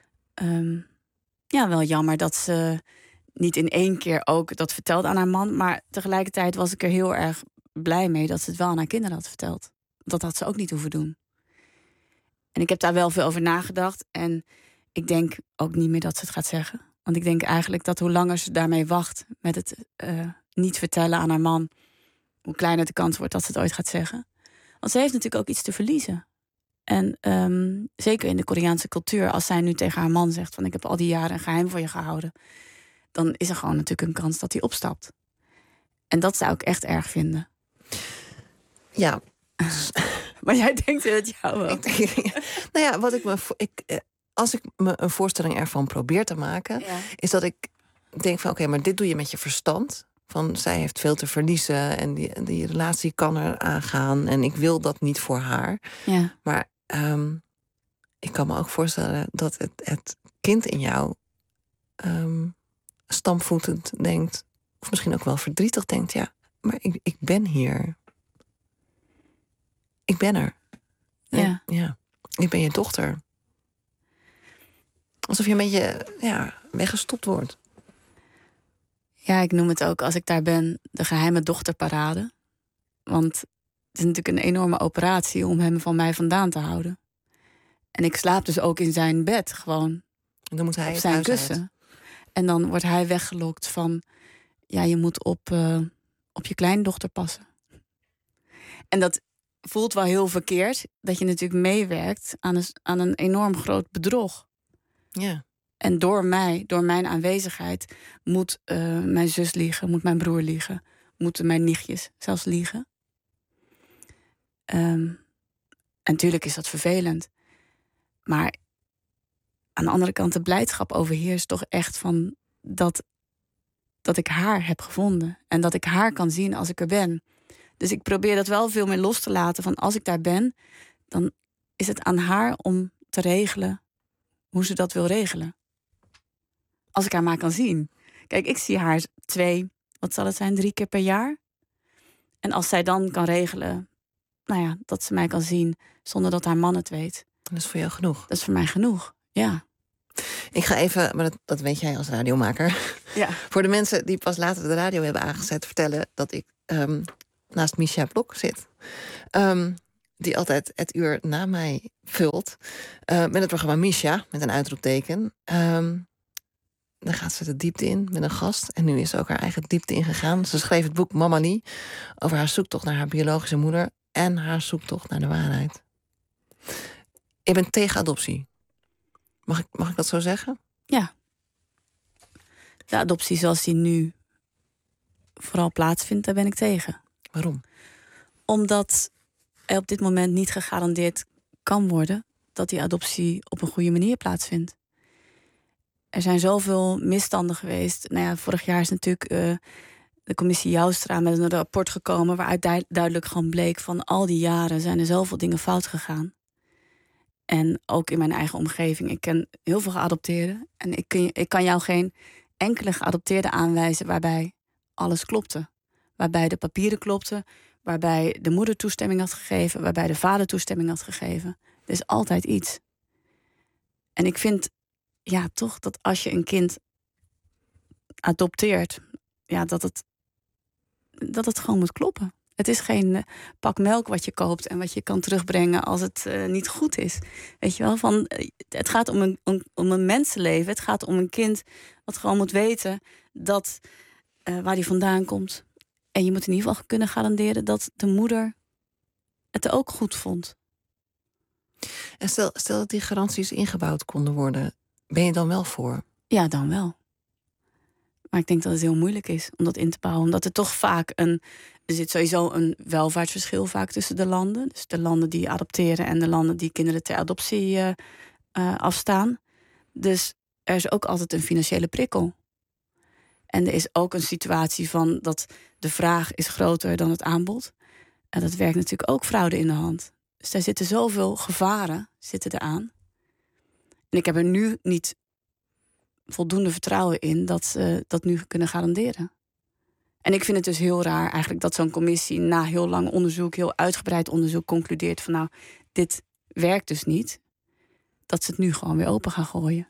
wel jammer dat ze niet in één keer ook dat vertelde aan haar man. Maar tegelijkertijd was ik er heel erg blij mee dat ze het wel aan haar kinderen had verteld. Dat had ze ook niet hoeven doen. En ik heb daar wel veel over nagedacht. En ik denk ook niet meer dat ze het gaat zeggen. Want ik denk eigenlijk dat hoe langer ze daarmee wacht met het niet vertellen aan haar man, hoe kleiner de kans wordt dat ze het ooit gaat zeggen. Want ze heeft natuurlijk ook iets te verliezen. En zeker in de Koreaanse cultuur, als zij nu tegen haar man zegt van ik heb al die jaren een geheim voor je gehouden, dan is er gewoon natuurlijk een kans dat hij opstapt. En dat zou ik echt erg vinden. Ja. Maar jij denkt dat jou ook. Nou ja, als ik me een voorstelling ervan probeer te maken, is dat ik denk van oké, maar dit doe je met je verstand. Van zij heeft veel te verliezen en die relatie kan er aangaan en ik wil dat niet voor haar. Ja. Maar ik kan me ook voorstellen dat het kind in jou stampvoetend denkt, of misschien ook wel verdrietig denkt, ja, maar ik ben hier. Ik ben er. Ja. Ja. Ik ben je dochter. Alsof je een beetje weggestopt wordt. Ja, ik noem het ook, als ik daar ben, de geheime dochterparade. Want het is natuurlijk een enorme operatie om hem van mij vandaan te houden. En ik slaap dus ook in zijn bed, gewoon En dan moet hij op zijn kussen. En dan wordt hij weggelokt van, ja, je moet op je kleindochter passen. En dat voelt wel heel verkeerd, dat je natuurlijk meewerkt aan een enorm groot bedrog. Ja. En door mijn aanwezigheid, moet mijn zus liegen, moet mijn broer liegen, moeten mijn nichtjes zelfs liegen. En natuurlijk is dat vervelend. Maar aan de andere kant, de blijdschap overheerst toch echt van dat ik haar heb gevonden. En dat ik haar kan zien als ik er ben. Dus ik probeer dat wel veel meer los te laten. Van als ik daar ben, dan is het aan haar om te regelen hoe ze dat wil regelen. Als ik haar maar kan zien. Kijk, ik zie haar 3 keer per jaar. En als zij dan kan regelen, dat ze mij kan zien zonder dat haar man het weet. Dat is voor jou genoeg. Dat is voor mij genoeg, ja. Ik ga even, maar dat weet jij als radiomaker. Ja. Voor de mensen die pas later de radio hebben aangezet, vertellen dat ik naast Misha Blok zit. Die altijd het uur na mij vult. Met het programma Misha, met een uitroepteken. Dan gaat ze de diepte in met een gast. En nu is ze ook haar eigen diepte ingegaan. Ze schreef het boek Mama Lee over haar zoektocht naar haar biologische moeder en haar zoektocht naar de waarheid. Ik ben tegen adoptie. Mag ik dat zo zeggen? Ja. De adoptie zoals die nu vooral plaatsvindt, daar ben ik tegen. Waarom? Omdat er op dit moment niet gegarandeerd kan worden dat die adoptie op een goede manier plaatsvindt. Er zijn zoveel misstanden geweest. Vorig jaar is natuurlijk de commissie Joustra met een rapport gekomen waaruit duidelijk gewoon bleek van al die jaren zijn er zoveel dingen fout gegaan. En ook in mijn eigen omgeving. Ik ken heel veel geadopteerden. En ik kan jou geen enkele geadopteerde aanwijzen waarbij alles klopte. Waarbij de papieren klopten. Waarbij de moeder toestemming had gegeven. Waarbij de vader toestemming had gegeven. Er is altijd iets. En ik vind toch dat als je een kind adopteert, dat het gewoon moet kloppen. Het is geen pak melk wat je koopt en wat je kan terugbrengen als het niet goed is. Weet je wel, het gaat om een mensenleven. Het gaat om een kind wat gewoon moet weten dat waar die vandaan komt. En je moet in ieder geval kunnen garanderen dat de moeder het ook goed vond. En stel dat die garanties ingebouwd konden worden, ben je dan wel voor? Ja, dan wel. Maar ik denk dat het heel moeilijk is om dat in te bouwen. Omdat er toch vaak er zit sowieso een welvaartsverschil vaak tussen de landen. Dus de landen die adopteren en de landen die kinderen ter adoptie afstaan. Dus er is ook altijd een financiële prikkel. En er is ook een situatie van dat de vraag is groter dan het aanbod. En dat werkt natuurlijk ook fraude in de hand. Dus daar zitten zoveel gevaren eraan. En ik heb er nu niet voldoende vertrouwen in dat ze dat nu kunnen garanderen. En ik vind het dus heel raar eigenlijk dat zo'n commissie na heel lang onderzoek, heel uitgebreid onderzoek, concludeert van dit werkt dus niet. Dat ze het nu gewoon weer open gaan gooien.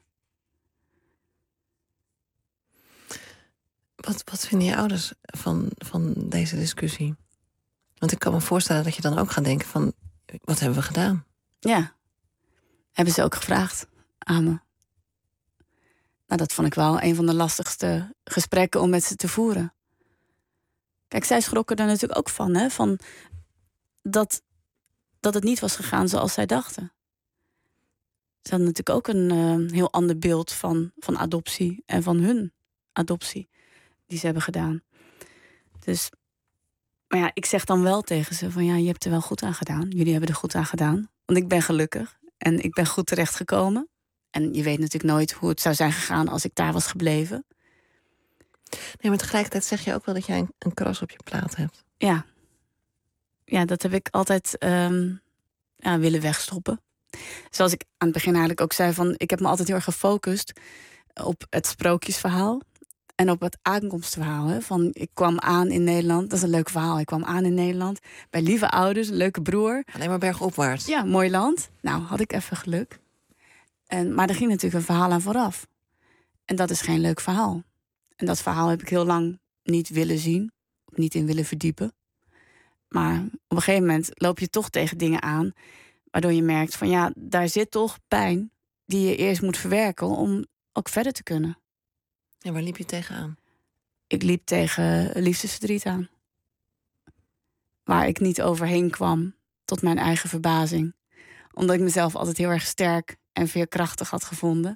Wat vinden je ouders van deze discussie? Want ik kan me voorstellen dat je dan ook gaat denken van, wat hebben we gedaan? Ja, hebben ze ook gevraagd aan me. Dat vond ik wel een van de lastigste gesprekken om met ze te voeren. Kijk, zij schrokken er natuurlijk ook van, van dat het niet was gegaan zoals zij dachten. Ze hadden natuurlijk ook een heel ander beeld van adoptie en van hun adoptie die ze hebben gedaan. Dus, maar ik zeg dan wel tegen ze van je hebt er wel goed aan gedaan. Jullie hebben er goed aan gedaan. Want ik ben gelukkig en ik ben goed terechtgekomen. En je weet natuurlijk nooit hoe het zou zijn gegaan als ik daar was gebleven. Nee, maar tegelijkertijd zeg je ook wel dat jij een kras op je plaat hebt. Ja, dat heb ik altijd willen wegstoppen. Zoals ik aan het begin eigenlijk ook zei, van ik heb me altijd heel erg gefocust op het sprookjesverhaal en op het aankomstverhaal. Hè? Van ik kwam aan in Nederland, dat is een leuk verhaal. Ik kwam aan in Nederland bij lieve ouders, een leuke broer. Alleen maar bergopwaarts. Ja, mooi land. Nou, had ik even geluk. Maar er ging natuurlijk een verhaal aan vooraf. En dat is geen leuk verhaal. En dat verhaal heb ik heel lang niet willen zien, niet in willen verdiepen. Maar op een gegeven moment loop je toch tegen dingen aan, waardoor je merkt van ja, daar zit toch pijn die je eerst moet verwerken om ook verder te kunnen. En waar liep je tegenaan? Ik liep tegen liefdesverdriet aan. Waar ik niet overheen kwam, tot mijn eigen verbazing. Omdat ik mezelf altijd heel erg sterk en veerkrachtig had gevonden.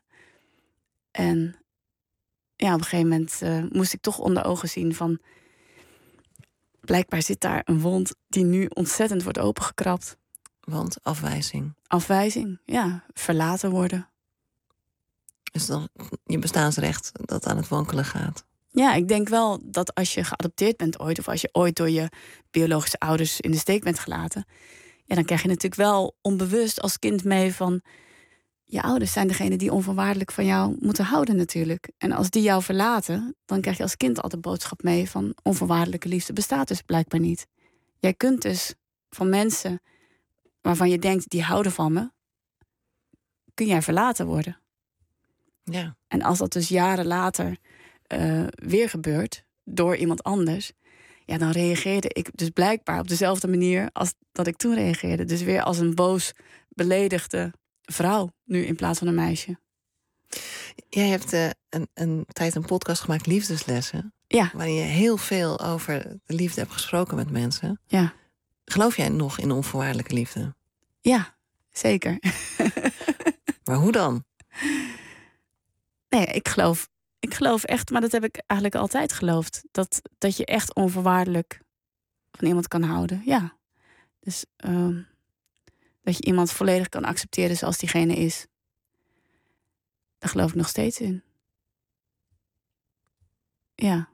En ja, op een gegeven moment moest ik toch onder ogen zien van, blijkbaar zit daar een wond die nu ontzettend wordt opengekrapt. Want afwijzing. Afwijzing, ja. Verlaten worden. Is dan je bestaansrecht dat aan het wankelen gaat? Ja, ik denk wel dat als je geadopteerd bent ooit, of als je ooit door je biologische ouders in de steek bent gelaten, ja, dan krijg je natuurlijk wel onbewust als kind mee van, je ouders zijn degene die onvoorwaardelijk van jou moeten houden natuurlijk. En als die jou verlaten, dan krijg je als kind altijd boodschap mee van, onvoorwaardelijke liefde bestaat dus blijkbaar niet. Jij kunt dus van mensen waarvan je denkt, die houden van me, kun jij verlaten worden. Ja. En als dat dus jaren later weer gebeurt door iemand anders, ja, dan reageerde ik dus blijkbaar op dezelfde manier als dat ik toen reageerde. Dus weer als een boos, beledigde vrouw, nu in plaats van een meisje. Jij hebt een tijd een podcast gemaakt, Liefdeslessen. Ja. Waarin je heel veel over de liefde hebt gesproken met mensen. Ja. Geloof jij nog in onvoorwaardelijke liefde? Ja, zeker. Maar hoe dan? Nee, ik geloof echt, maar dat heb ik eigenlijk altijd geloofd. Dat je echt onvoorwaardelijk van iemand kan houden. Ja. Dus dat je iemand volledig kan accepteren zoals diegene is. Daar geloof ik nog steeds in. Ja.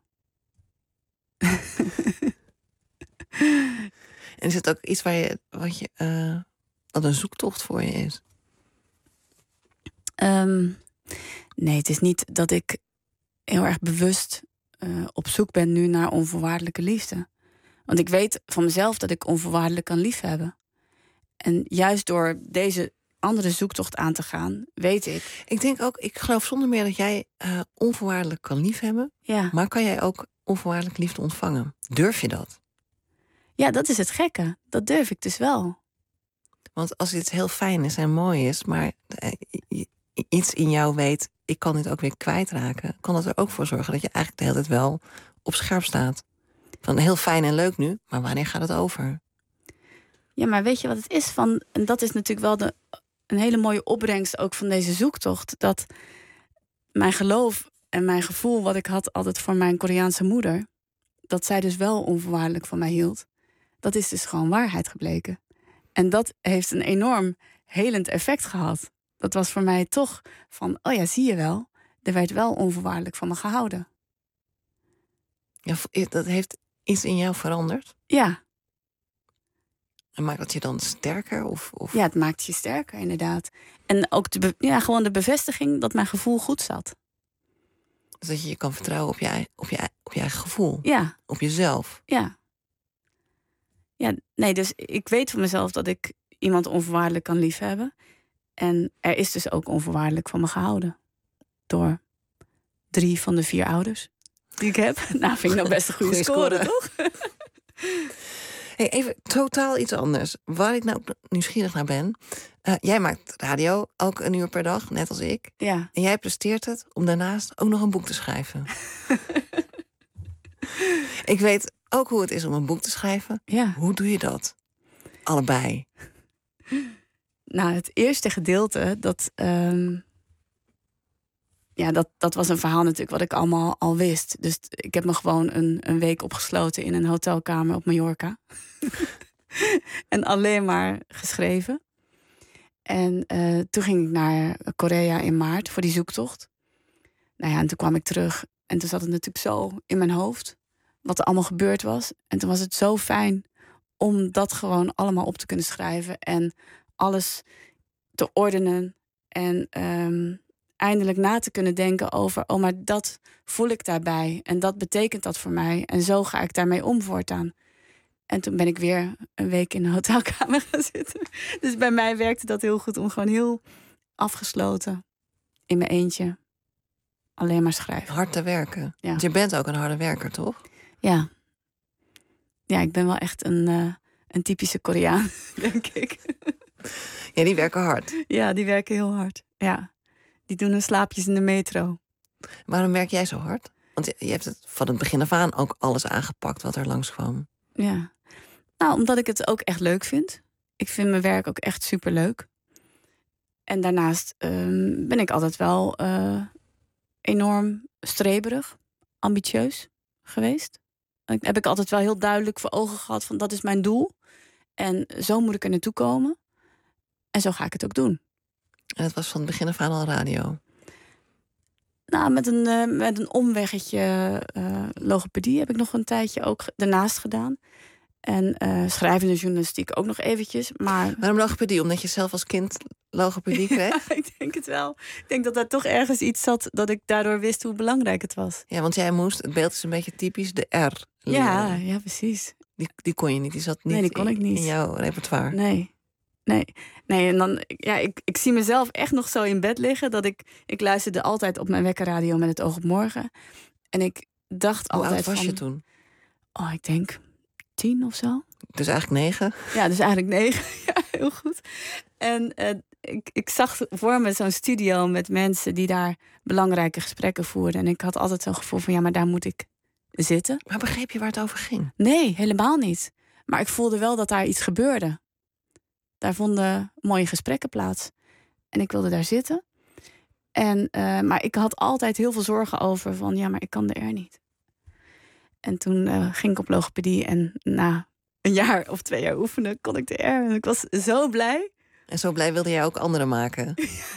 En is het ook iets wat een zoektocht voor je is? Nee, het is niet dat ik heel erg bewust op zoek ben nu naar onvoorwaardelijke liefde. Want ik weet van mezelf dat ik onvoorwaardelijk kan liefhebben. En juist door deze andere zoektocht aan te gaan, weet ik. Ik geloof zonder meer dat jij onvoorwaardelijk kan liefhebben. Ja. Maar kan jij ook onvoorwaardelijk liefde ontvangen? Durf je dat? Ja, dat is het gekke. Dat durf ik dus wel. Want als dit heel fijn is en mooi is, maar iets in jou weet, ik kan dit ook weer kwijtraken, kan dat er ook voor zorgen dat je eigenlijk de hele tijd wel op scherp staat. Van heel fijn en leuk nu, maar wanneer gaat het over? Ja, maar weet je wat het is? En dat is natuurlijk wel een hele mooie opbrengst ook van deze zoektocht. Dat mijn geloof en mijn gevoel wat ik had altijd voor mijn Koreaanse moeder, dat zij dus wel onvoorwaardelijk van mij hield, dat is dus gewoon waarheid gebleken. En dat heeft een enorm helend effect gehad. Dat was voor mij toch van, oh ja, zie je wel, er werd wel onvoorwaardelijk van me gehouden. Ja, dat heeft iets in jou veranderd? Ja. En maakt dat je dan sterker? Of? Ja, het maakt je sterker, inderdaad. En ook gewoon de bevestiging dat mijn gevoel goed zat. Dus dat je je kan vertrouwen op je eigen gevoel? Ja. Op jezelf? Ja. Ja, nee, dus ik weet van mezelf dat ik iemand onvoorwaardelijk kan liefhebben. En er is dus ook onvoorwaardelijk van me gehouden. Door 3 van de 4 ouders die ik heb. Nou, vind ik nou best een goede score, toch? Hey, even totaal iets anders. Waar ik nou ook nieuwsgierig naar ben. Jij maakt radio, ook 1 uur per dag, net als ik. Ja. En jij presteert het om daarnaast ook nog een boek te schrijven. Ik weet ook hoe het is om een boek te schrijven. Ja. Hoe doe je dat? Allebei. Nou, het eerste gedeelte, dat was een verhaal natuurlijk wat ik allemaal al wist. Dus ik heb me gewoon een week opgesloten in een hotelkamer op Mallorca. En alleen maar geschreven. En toen ging ik naar Korea in maart voor die zoektocht. Nou ja, en toen kwam ik terug. En toen zat het natuurlijk zo in mijn hoofd. Wat er allemaal gebeurd was. En toen was het zo fijn om dat gewoon allemaal op te kunnen schrijven. En alles te ordenen. En eindelijk na te kunnen denken over... oh, maar dat voel ik daarbij. En dat betekent dat voor mij. En zo ga ik daarmee om voortaan. En toen ben ik weer een week in een hotelkamer gaan zitten. Dus bij mij werkte dat heel goed om gewoon heel afgesloten... in mijn eentje alleen maar schrijven. Hard te werken. Ja. Want je bent ook een harde werker, toch? Ja. Ja, ik ben wel echt een typische Koreaan, denk ik. Ja, die werken hard. Ja, die werken heel hard. Ja. Die doen hun slaapjes in de metro. Waarom werk jij zo hard? Want je hebt het van het begin af aan ook alles aangepakt wat er langskwam. Ja. Nou, omdat ik het ook echt leuk vind. Ik vind mijn werk ook echt superleuk. En daarnaast ben ik altijd wel enorm streberig, ambitieus geweest. Heb ik altijd wel heel duidelijk voor ogen gehad van dat is mijn doel. En zo moet ik er naartoe komen. En zo ga ik het ook doen. En het was van het begin af aan al radio. Nou, met een omweggetje logopedie heb ik nog een tijdje ook daarnaast gedaan. En schrijvende journalistiek ook nog eventjes. Maar... Waarom logopedie? Omdat je zelf als kind logopedie kreeg? Ja, ik denk het wel. Ik denk dat daar toch ergens iets zat dat ik daardoor wist hoe belangrijk het was. Ja, want jij moest, het beeld is een beetje typisch, de R leren. Ja, precies. Die kon je niet, die zat niet, Nee, die kon ik niet in jouw repertoire. Nee, en dan, ja, ik zie mezelf echt nog zo in bed liggen dat ik luisterde altijd op mijn wekkerradio met het oog op morgen. En ik dacht Hoe altijd oud was van, je toen? Oh, ik denk 10 of zo. Dus eigenlijk 9? Ja, dus eigenlijk 9. Ja, heel goed. En ik zag voor me zo'n studio met mensen die daar belangrijke gesprekken voerden. En ik had altijd zo'n gevoel van, ja, maar daar moet ik zitten. Maar begreep je waar het over ging? Nee, helemaal niet. Maar ik voelde wel dat daar iets gebeurde. Daar vonden mooie gesprekken plaats. En ik wilde daar zitten. Maar ik had altijd heel veel zorgen over van, ja, maar ik kan de R niet. En toen ging ik op logopedie en na een jaar of 2 jaar oefenen kon ik de R. En ik was zo blij. En zo blij wilde jij ook anderen maken.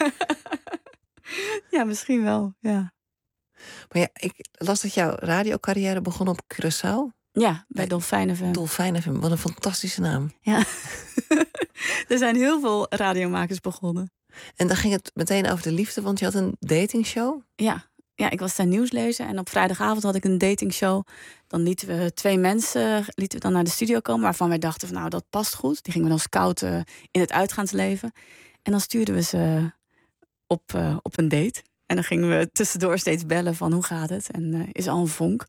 Ja, misschien wel, ja. Maar ja, ik las dat jouw radiocarrière begon op Curaçao. Ja, bij Dolfijn FM. Dolfijn FM, wat een fantastische naam. Ja. Er zijn heel veel radiomakers begonnen. En dan ging het meteen over de liefde, want je had een datingshow. Ja, ik was daar nieuwslezer en op vrijdagavond had ik een datingshow. Dan lieten we 2 mensen dan naar de studio komen waarvan wij dachten van, nou, dat past goed. Die gingen we dan scouten in het uitgaansleven. En dan stuurden we ze op een date. En dan gingen we tussendoor steeds bellen van, hoe gaat het? En is al een vonk?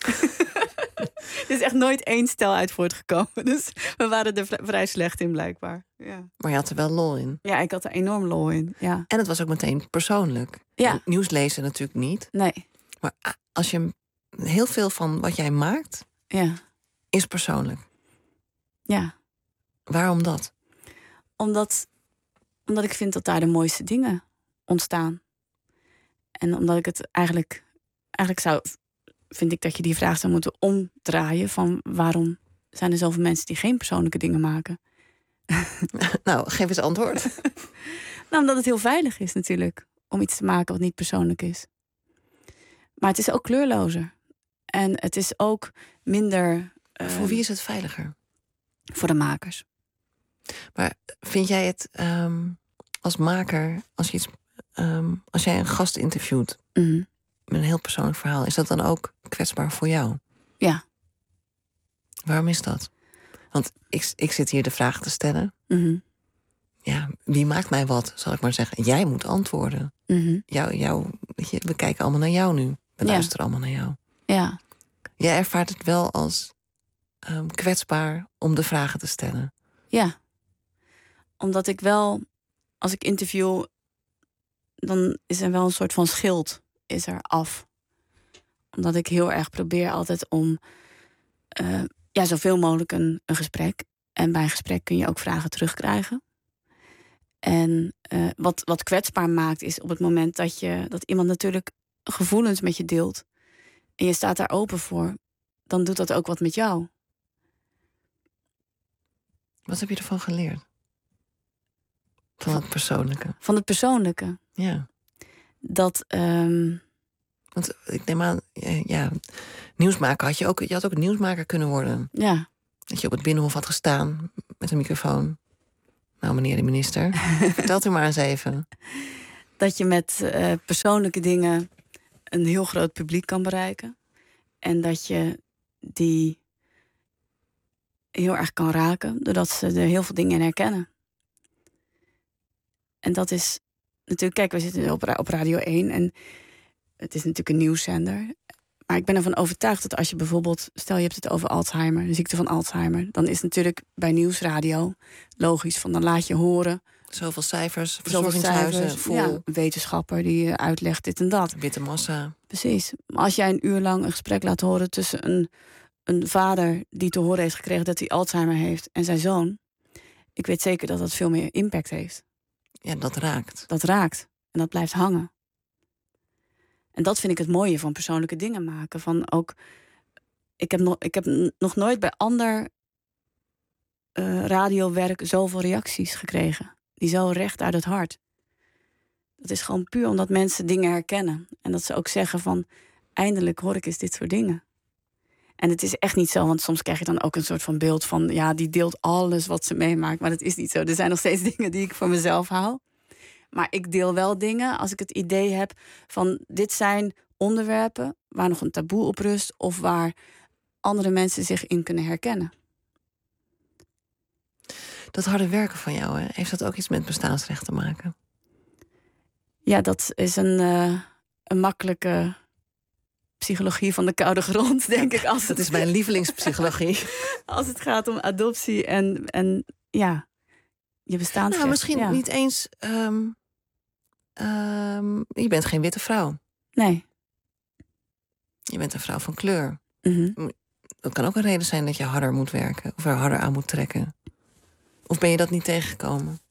Er is echt nooit 1 stel uit voortgekomen. Dus we waren er vrij slecht in, blijkbaar. Ja. Maar je had er wel lol in. Ja, ik had er enorm lol in. Ja. En het was ook meteen persoonlijk. Ja. Nieuws lezen natuurlijk niet. Nee. Maar als je heel veel van wat jij maakt, Ja. is persoonlijk. Ja. Waarom dat? Omdat ik vind dat daar de mooiste dingen ontstaan. En omdat ik het eigenlijk vind ik dat je die vraag zou moeten omdraaien van waarom zijn er zoveel mensen die geen persoonlijke dingen maken? Nou, geef eens antwoord. Nou, omdat het heel veilig is natuurlijk om iets te maken wat niet persoonlijk is. Maar het is ook kleurlozer. En het is ook minder... Voor wie is het veiliger? Voor de makers. Maar vind jij het als maker, als jij een gast interviewt Mm-hmm. met een heel persoonlijk verhaal, is dat dan ook kwetsbaar voor jou? Ja. Waarom is dat? Want ik zit hier de vraag te stellen. Mm-hmm. Ja, wie maakt mij wat, zal ik maar zeggen. Jij moet antwoorden. Mm-hmm. We kijken allemaal naar jou nu. We luisteren allemaal naar jou. Ja. Jij ervaart het wel als kwetsbaar om de vragen te stellen. Ja. Omdat ik wel, als ik interview, dan is er wel een soort van schild is er af. Omdat ik heel erg probeer altijd om zoveel mogelijk een gesprek. En bij een gesprek kun je ook vragen terugkrijgen. En wat kwetsbaar maakt is op het moment dat iemand natuurlijk gevoelens met je deelt. En je staat daar open voor. Dan doet dat ook wat met jou. Wat heb je ervan geleerd? Van het persoonlijke? Van het persoonlijke. Ja. Dat... Want ik neem aan, nieuwsmaker je had ook een nieuwsmaker kunnen worden. Ja. Dat je op het Binnenhof had gestaan met een microfoon. Nou, meneer de minister, vertelt u maar eens even. Dat je met persoonlijke dingen een heel groot publiek kan bereiken. En dat je die heel erg kan raken, doordat ze er heel veel dingen in herkennen. En dat is natuurlijk, kijk, we zitten op Radio 1 en het is natuurlijk een nieuwszender. Maar ik ben ervan overtuigd dat als je bijvoorbeeld, stel je hebt het over Alzheimer, de ziekte van Alzheimer, dan is natuurlijk bij nieuwsradio logisch van dan laat je horen. Zoveel cijfers, verzorgingshuizen vol. Ja, een wetenschapper die uitlegt dit en dat. Witte massa. Precies. Maar als jij een uur lang een gesprek laat horen tussen een vader die te horen heeft gekregen dat hij Alzheimer heeft en zijn zoon, ik weet zeker dat dat veel meer impact heeft. Ja, dat raakt. Dat raakt. En dat blijft hangen. En dat vind ik het mooie van persoonlijke dingen maken. Van ook, ik heb nog nooit bij ander radiowerk zoveel reacties gekregen. Die zo recht uit het hart. Dat is gewoon puur omdat mensen dingen herkennen. En dat ze ook zeggen van, eindelijk hoor ik eens dit soort dingen. En het is echt niet zo, want soms krijg je dan ook een soort van beeld van, ja, die deelt alles wat ze meemaakt. Maar dat is niet zo. Er zijn nog steeds dingen die ik voor mezelf hou. Maar ik deel wel dingen als ik het idee heb van, dit zijn onderwerpen waar nog een taboe op rust of waar andere mensen zich in kunnen herkennen. Dat harde werken van jou, hè? Heeft dat ook iets met bestaansrecht te maken? Ja, dat is een makkelijke psychologie van de koude grond, denk ik. Dat is mijn lievelingspsychologie. Als het gaat om adoptie en ja, je bestaansrecht. Nou, misschien niet eens. Je bent geen witte vrouw. Nee. Je bent een vrouw van kleur. Mm-hmm. Dat kan ook een reden zijn dat je harder moet werken of er harder aan moet trekken. Of ben je dat niet tegengekomen?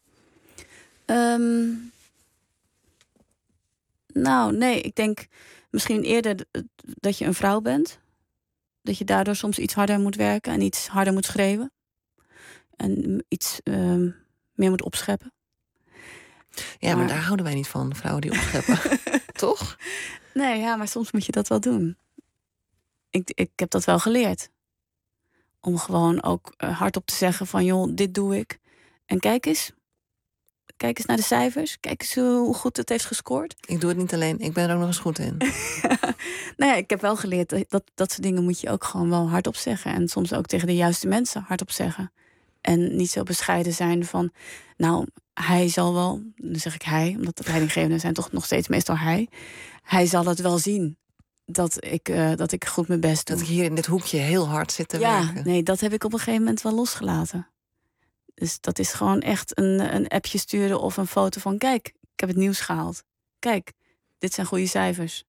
Nou, nee, ik denk misschien eerder dat je een vrouw bent. Dat je daardoor soms iets harder moet werken en iets harder moet schreeuwen. En iets meer moet opscheppen. Ja, maar daar houden wij niet van, vrouwen die opscheppen. Toch? Nee, ja, maar soms moet je dat wel doen. Ik heb dat wel geleerd. Om gewoon ook hardop te zeggen van, joh, dit doe ik. En kijk eens naar de cijfers. Kijk eens hoe goed het heeft gescoord. Ik doe het niet alleen, ik ben er ook nog eens goed in. Nou ja, ik heb wel geleerd dat soort dingen moet je ook gewoon wel hardop zeggen. En soms ook tegen de juiste mensen hardop zeggen. En niet zo bescheiden zijn van, nou, hij zal wel, dan zeg ik hij, omdat de leidinggevenden zijn toch nog steeds meestal hij. Hij zal het wel zien dat ik goed mijn best doe. Dat ik hier in dit hoekje heel hard zit te werken. Nee, dat heb ik op een gegeven moment wel losgelaten. Dus dat is gewoon echt een appje sturen of een foto van, kijk, ik heb het nieuws gehaald. Kijk, dit zijn goede cijfers.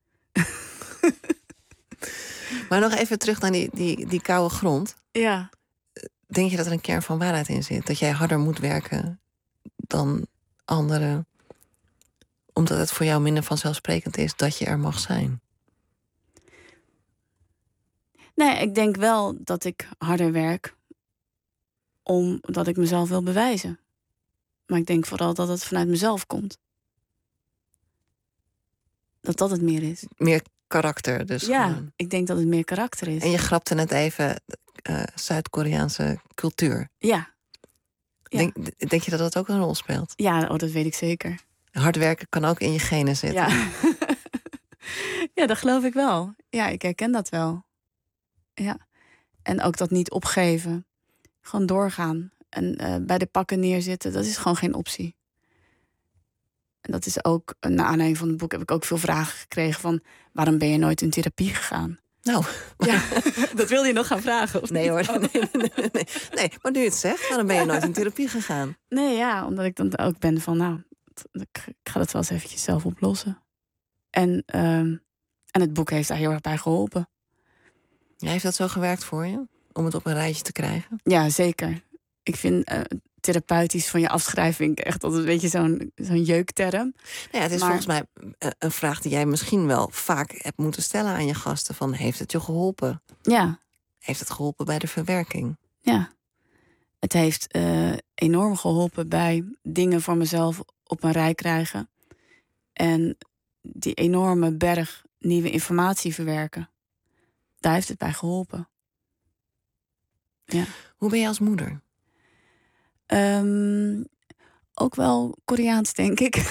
Maar nog even terug naar die koude grond. Ja. Denk je dat er een kern van waarheid in zit? Dat jij harder moet werken dan anderen, omdat het voor jou minder vanzelfsprekend is dat je er mag zijn? Nee, ik denk wel dat ik harder werk omdat ik mezelf wil bewijzen. Maar ik denk vooral dat het vanuit mezelf komt. Dat het meer is. Meer karakter dus. Ja, gewoon. ik denk dat het meer karakter is. En je grapte net even Zuid-Koreaanse cultuur. Ja. Denk je dat dat ook een rol speelt? Ja, dat weet ik zeker. Hard werken kan ook in je genen zitten. Ja. Ja, dat geloof ik wel. Ja, ik herken dat wel. Ja. En ook dat niet opgeven. Gewoon doorgaan. En bij de pakken neerzitten, dat is gewoon geen optie. En dat is ook, naar aanleiding van het boek heb ik ook veel vragen gekregen van, waarom ben je nooit in therapie gegaan? Nou, ja, dat wilde je nog gaan vragen, of nee niet? hoor, nee, maar nu je het zegt, waarom ben je nooit in therapie gegaan? Nee, ja, omdat ik dan ook ben van, nou, ik ga dat wel eens eventjes zelf oplossen. En het boek heeft daar heel erg bij geholpen. Ja, heeft dat zo gewerkt voor je? Om het op een rijtje te krijgen? Ja, zeker. Ik vind therapeutisch van je afschrijving echt altijd een beetje zo'n jeukterm. Ja, het is volgens mij een vraag die jij misschien wel vaak hebt moeten stellen aan je gasten. Van, heeft het je geholpen? Ja. Heeft het geholpen bij de verwerking? Ja. Het heeft enorm geholpen bij dingen voor mezelf op een rij krijgen. En die enorme berg nieuwe informatie verwerken. Daar heeft het bij geholpen. Ja. Hoe ben je als moeder? Ook wel Koreaans, denk ik.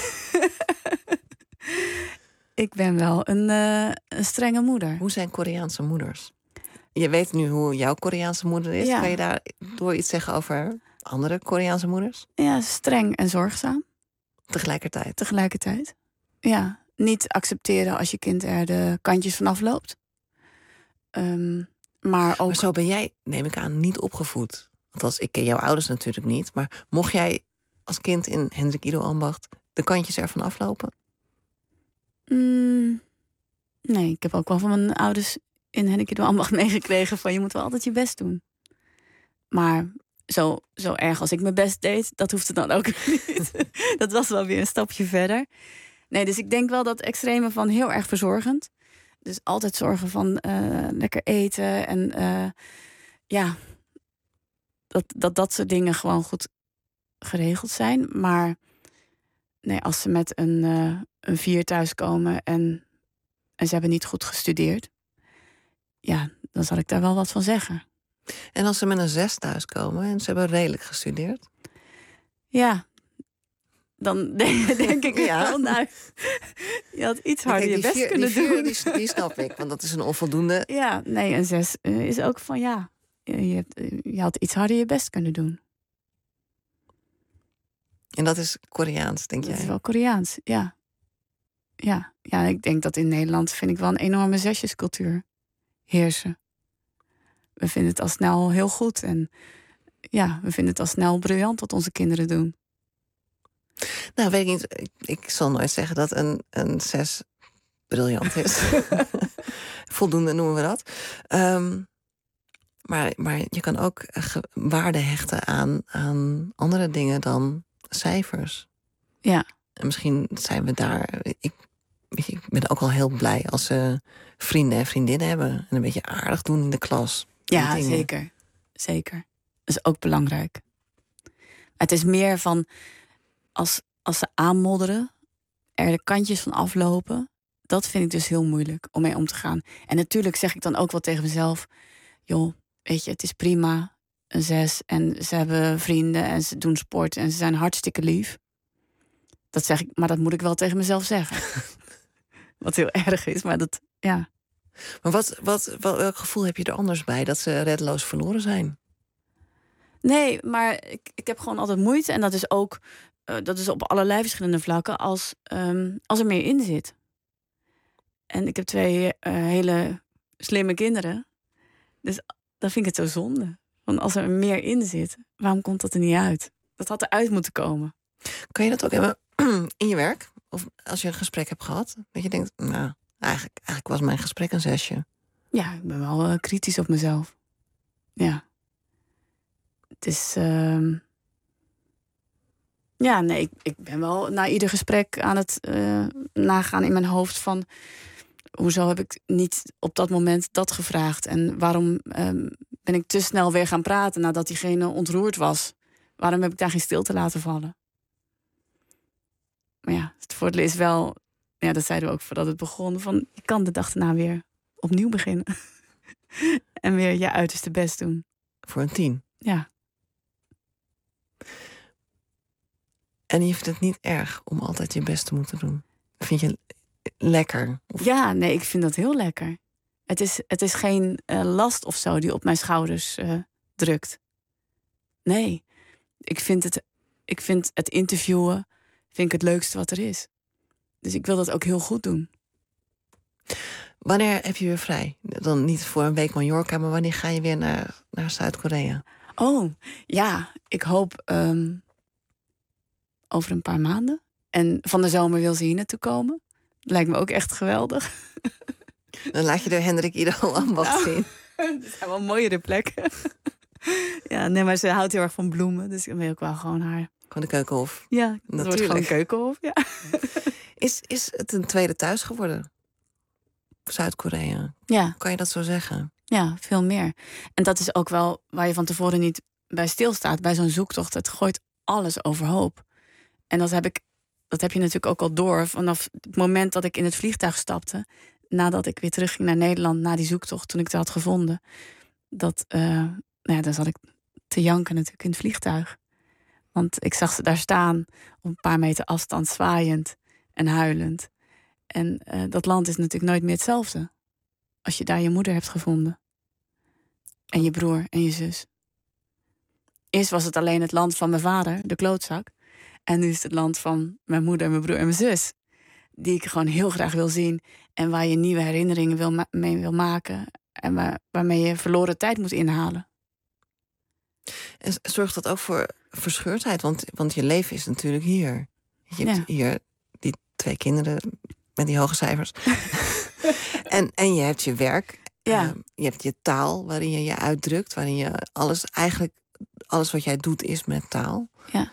Ik ben wel een strenge moeder. Hoe zijn Koreaanse moeders? Je weet nu hoe jouw Koreaanse moeder is. Ja. Kan je daardoor iets zeggen over andere Koreaanse moeders? Ja, streng en zorgzaam. Tegelijkertijd. Ja, niet accepteren als je kind er de kantjes vanaf loopt. Maar ook... Maar zo ben jij, neem ik aan, niet opgevoed. Althans, ik ken jouw ouders natuurlijk niet. Maar mocht jij als kind in Hendrik Ido Ambacht de kantjes ervan aflopen? Nee, ik heb ook wel van mijn ouders in Hendrik Ido Ambacht meegekregen van je moet wel altijd je best doen. Maar zo erg als ik mijn best deed, dat hoefde dan ook niet. Dat was wel weer een stapje verder. Nee, dus ik denk wel dat extreme van heel erg verzorgend. Dus altijd zorgen van lekker eten en dat soort dingen gewoon goed geregeld zijn. Maar nee, als ze met een 4 thuiskomen en ze hebben niet goed gestudeerd, ja, dan zal ik daar wel wat van zeggen. En als ze met een 6 thuiskomen en ze hebben redelijk gestudeerd? Ja, dan denk ik wel, nou, je had iets harder je best kunnen doen. Die snap ik, want dat is een onvoldoende. Ja, nee, een 6 is ook van ja, je had iets harder je best kunnen doen. En dat is Koreaans, denk jij? Dat is wel Koreaans, ja. Ja, ik denk dat in Nederland vind ik wel een enorme zesjescultuur heersen. We vinden het al snel heel goed en ja, we vinden het al snel briljant wat onze kinderen doen. Nou, weet ik niet. Ik zal nooit zeggen dat een 6 briljant is. Voldoende noemen we dat. Maar je kan ook waarde hechten aan andere dingen dan cijfers. Ja. En misschien zijn we daar... Ik ben ook al heel blij als ze vrienden en vriendinnen hebben. En een beetje aardig doen in de klas. Ja, zeker. Dat is ook belangrijk. Het is meer van... Als ze aanmodderen, er de kantjes van aflopen, dat vind ik dus heel moeilijk om mee om te gaan. En natuurlijk zeg ik dan ook wel tegen mezelf, joh, weet je, het is prima, een 6 en ze hebben vrienden en ze doen sport en ze zijn hartstikke lief. Dat zeg ik, maar dat moet ik wel tegen mezelf zeggen. Wat heel erg is, maar dat, ja. Maar welk gevoel heb je er anders bij dat ze reddeloos verloren zijn? Nee, maar ik heb gewoon altijd moeite en dat is ook... dat is op allerlei verschillende vlakken als er meer in zit. En ik heb 2 hele slimme kinderen. Dus dan vind ik het zo zonde. Want als er meer in zit, waarom komt dat er niet uit? Dat had eruit moeten komen. Kan je dat ook hebben in je werk? Of als je een gesprek hebt gehad? Dat je denkt, nou, eigenlijk was mijn gesprek een 6. Ja, ik ben wel kritisch op mezelf. Ja. Het is... Ja, nee, ik ben wel na ieder gesprek aan het nagaan in mijn hoofd van... hoezo heb ik niet op dat moment dat gevraagd? En waarom ben ik te snel weer gaan praten nadat diegene ontroerd was? Waarom heb ik daar geen stilte laten vallen? Maar ja, het voordeel is wel... Ja, dat zeiden we ook voordat het begon. Van, je kan de dag daarna weer opnieuw beginnen. En weer je uiterste best doen. Voor een 10? Ja. En je vindt het niet erg om altijd je best te moeten doen? Vind je lekker? Of... Ja, nee, ik vind dat heel lekker. Het is geen last of zo die op mijn schouders drukt. Nee, ik vind het interviewen vind ik het leukste wat er is. Dus ik wil dat ook heel goed doen. Wanneer heb je weer vrij? Dan niet voor een week Mallorca, maar wanneer ga je weer naar Zuid-Korea? Oh, ja, ik hoop over een paar maanden. En van de zomer wil ze hier naartoe komen. Lijkt me ook echt geweldig. Dan laat je de Hendrik Ido Ambacht zien. Dat zijn wel mooiere plekken. Ja, nee, maar ze houdt heel erg van bloemen. Dus ik wil ook wel gewoon haar... Gewoon de Keukenhof. Ja, dat wordt gewoon Keukenhof, ja. Is het een tweede thuis geworden? Zuid-Korea. Ja. Kan je dat zo zeggen? Ja, veel meer. En dat is ook wel waar je van tevoren niet bij stilstaat. Bij zo'n zoektocht, het gooit alles overhoop. En dat heb je natuurlijk ook al door vanaf het moment dat ik in het vliegtuig stapte. Nadat ik weer terugging naar Nederland, na die zoektocht, toen ik het had gevonden. Dan zat ik te janken natuurlijk in het vliegtuig. Want ik zag ze daar staan op een paar meter afstand, zwaaiend en huilend. En dat land is natuurlijk nooit meer hetzelfde. Als je daar je moeder hebt gevonden. En je broer en je zus. Eerst was het alleen het land van mijn vader, de klootzak. En nu is het het land van mijn moeder en mijn broer en mijn zus. Die ik gewoon heel graag wil zien. En waar je nieuwe herinneringen mee wil maken. En waarmee je verloren tijd moet inhalen. En zorgt dat ook voor verscheurdheid? Want je leven is natuurlijk hier. Je hebt hier die 2 kinderen met die hoge cijfers. en je hebt je werk. Ja. Je hebt je taal waarin je je uitdrukt. Waarin je alles wat jij doet is met taal. Ja.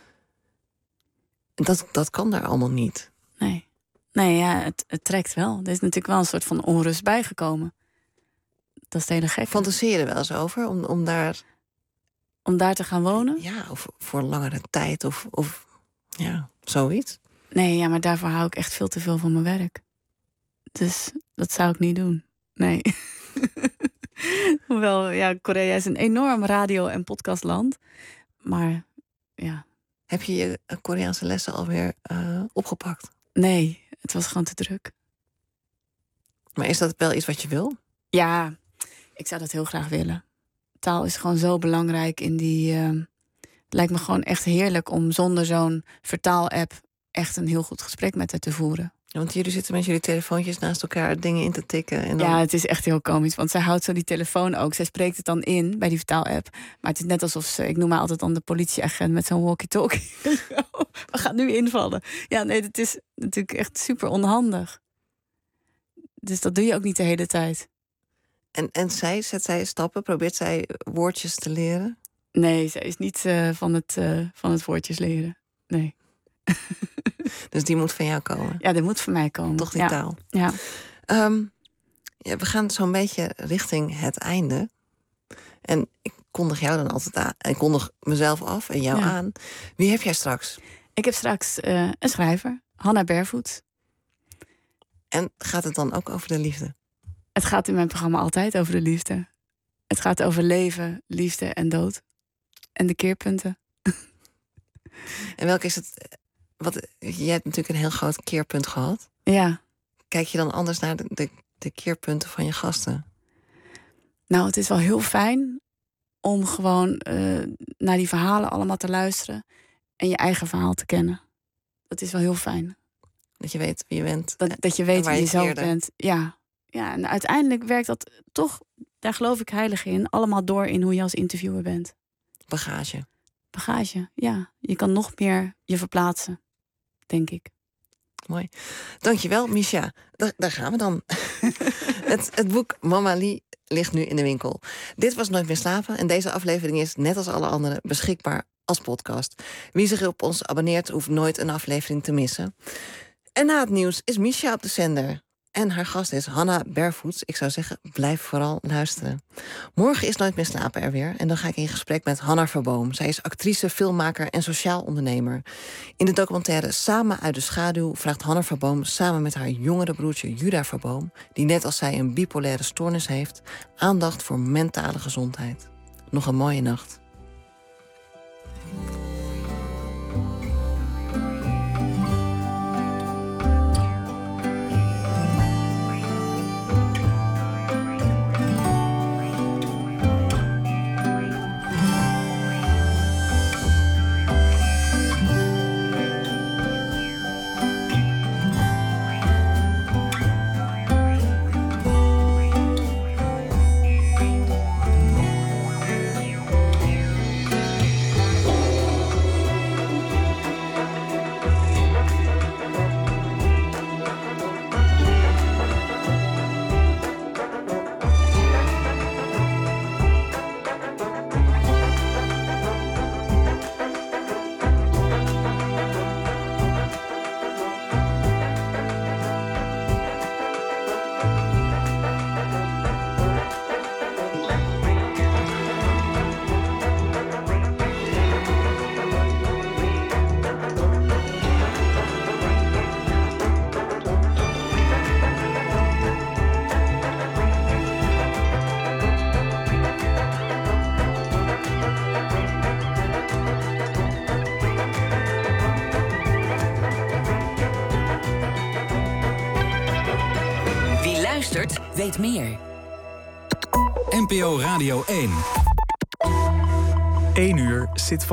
Dat kan daar allemaal niet. Nee, ja, het trekt wel. Er is natuurlijk wel een soort van onrust bijgekomen. Dat is het hele gek. Fantaseer je er wel eens over om daar... Om daar te gaan wonen? Ja, of voor langere tijd of zoiets. Nee, ja, maar daarvoor hou ik echt veel te veel van mijn werk. Dus dat zou ik niet doen. Nee. Hoewel, ja, Korea is een enorm radio- en podcastland. Maar, ja. Heb je je Koreaanse lessen alweer opgepakt? Nee, het was gewoon te druk. Maar is dat wel iets wat je wil? Ja, ik zou dat heel graag willen. Taal is gewoon zo belangrijk in die... Het lijkt me gewoon echt heerlijk om zonder zo'n vertaal-app echt een heel goed gesprek met haar te voeren. Ja, want jullie zitten met jullie telefoontjes naast elkaar dingen in te tikken. En dan... Ja, het is echt heel komisch, want zij houdt zo die telefoon ook. Zij spreekt het dan in bij die vertaal-app. Maar het is net alsof ze, ik noem haar altijd dan de politieagent met zo'n walkie-talkie. We gaan nu invallen. Ja, nee, dat is natuurlijk echt super onhandig. Dus dat doe je ook niet de hele tijd. En zet zij stappen? Probeert zij woordjes te leren? Nee, zij is niet van het woordjes leren. Nee. Dus die moet van jou komen? Ja, die moet van mij komen. Toch die taal? Ja. We gaan zo'n beetje richting het einde. En ik kondig jou dan altijd aan. Ik kondig mezelf af en jou aan. Wie heb jij straks? Ik heb straks een schrijver, Hanna Barefoots. En gaat het dan ook over de liefde? Het gaat in mijn programma altijd over de liefde. Het gaat over leven, liefde en dood. En de keerpunten. En welke is het... jij hebt natuurlijk een heel groot keerpunt gehad. Ja. Kijk je dan anders naar de keerpunten van je gasten? Nou, het is wel heel fijn om gewoon naar die verhalen allemaal te luisteren. En je eigen verhaal te kennen. Dat is wel heel fijn. Dat je weet wie je bent. Dat je weet wie je zelf bent. Ja. Ja, en uiteindelijk werkt dat toch, daar geloof ik heilig in, allemaal door in hoe je als interviewer bent. Bagage, ja. Je kan nog meer je verplaatsen, denk ik. Mooi. Dankjewel, Misha. Daar gaan we dan. Het boek Mama Lee ligt nu in de winkel. Dit was Nooit meer slapen en deze aflevering is, net als alle andere, beschikbaar als podcast. Wie zich op ons abonneert, hoeft nooit een aflevering te missen. En na het nieuws is Misha op de zender. En haar gast is Hanna Barefoots. Ik zou zeggen, blijf vooral luisteren. Morgen is Nooit meer slapen er weer. En dan ga ik in gesprek met Hanna Verboom. Zij is actrice, filmmaker en sociaal ondernemer. In de documentaire Samen uit de schaduw vraagt Hanna Verboom samen met haar jongere broertje Juda Verboom, die net als zij een bipolaire stoornis heeft, aandacht voor mentale gezondheid. Nog een mooie nacht. Zandvoort weet meer. NPO Radio 1. 1 uur zit van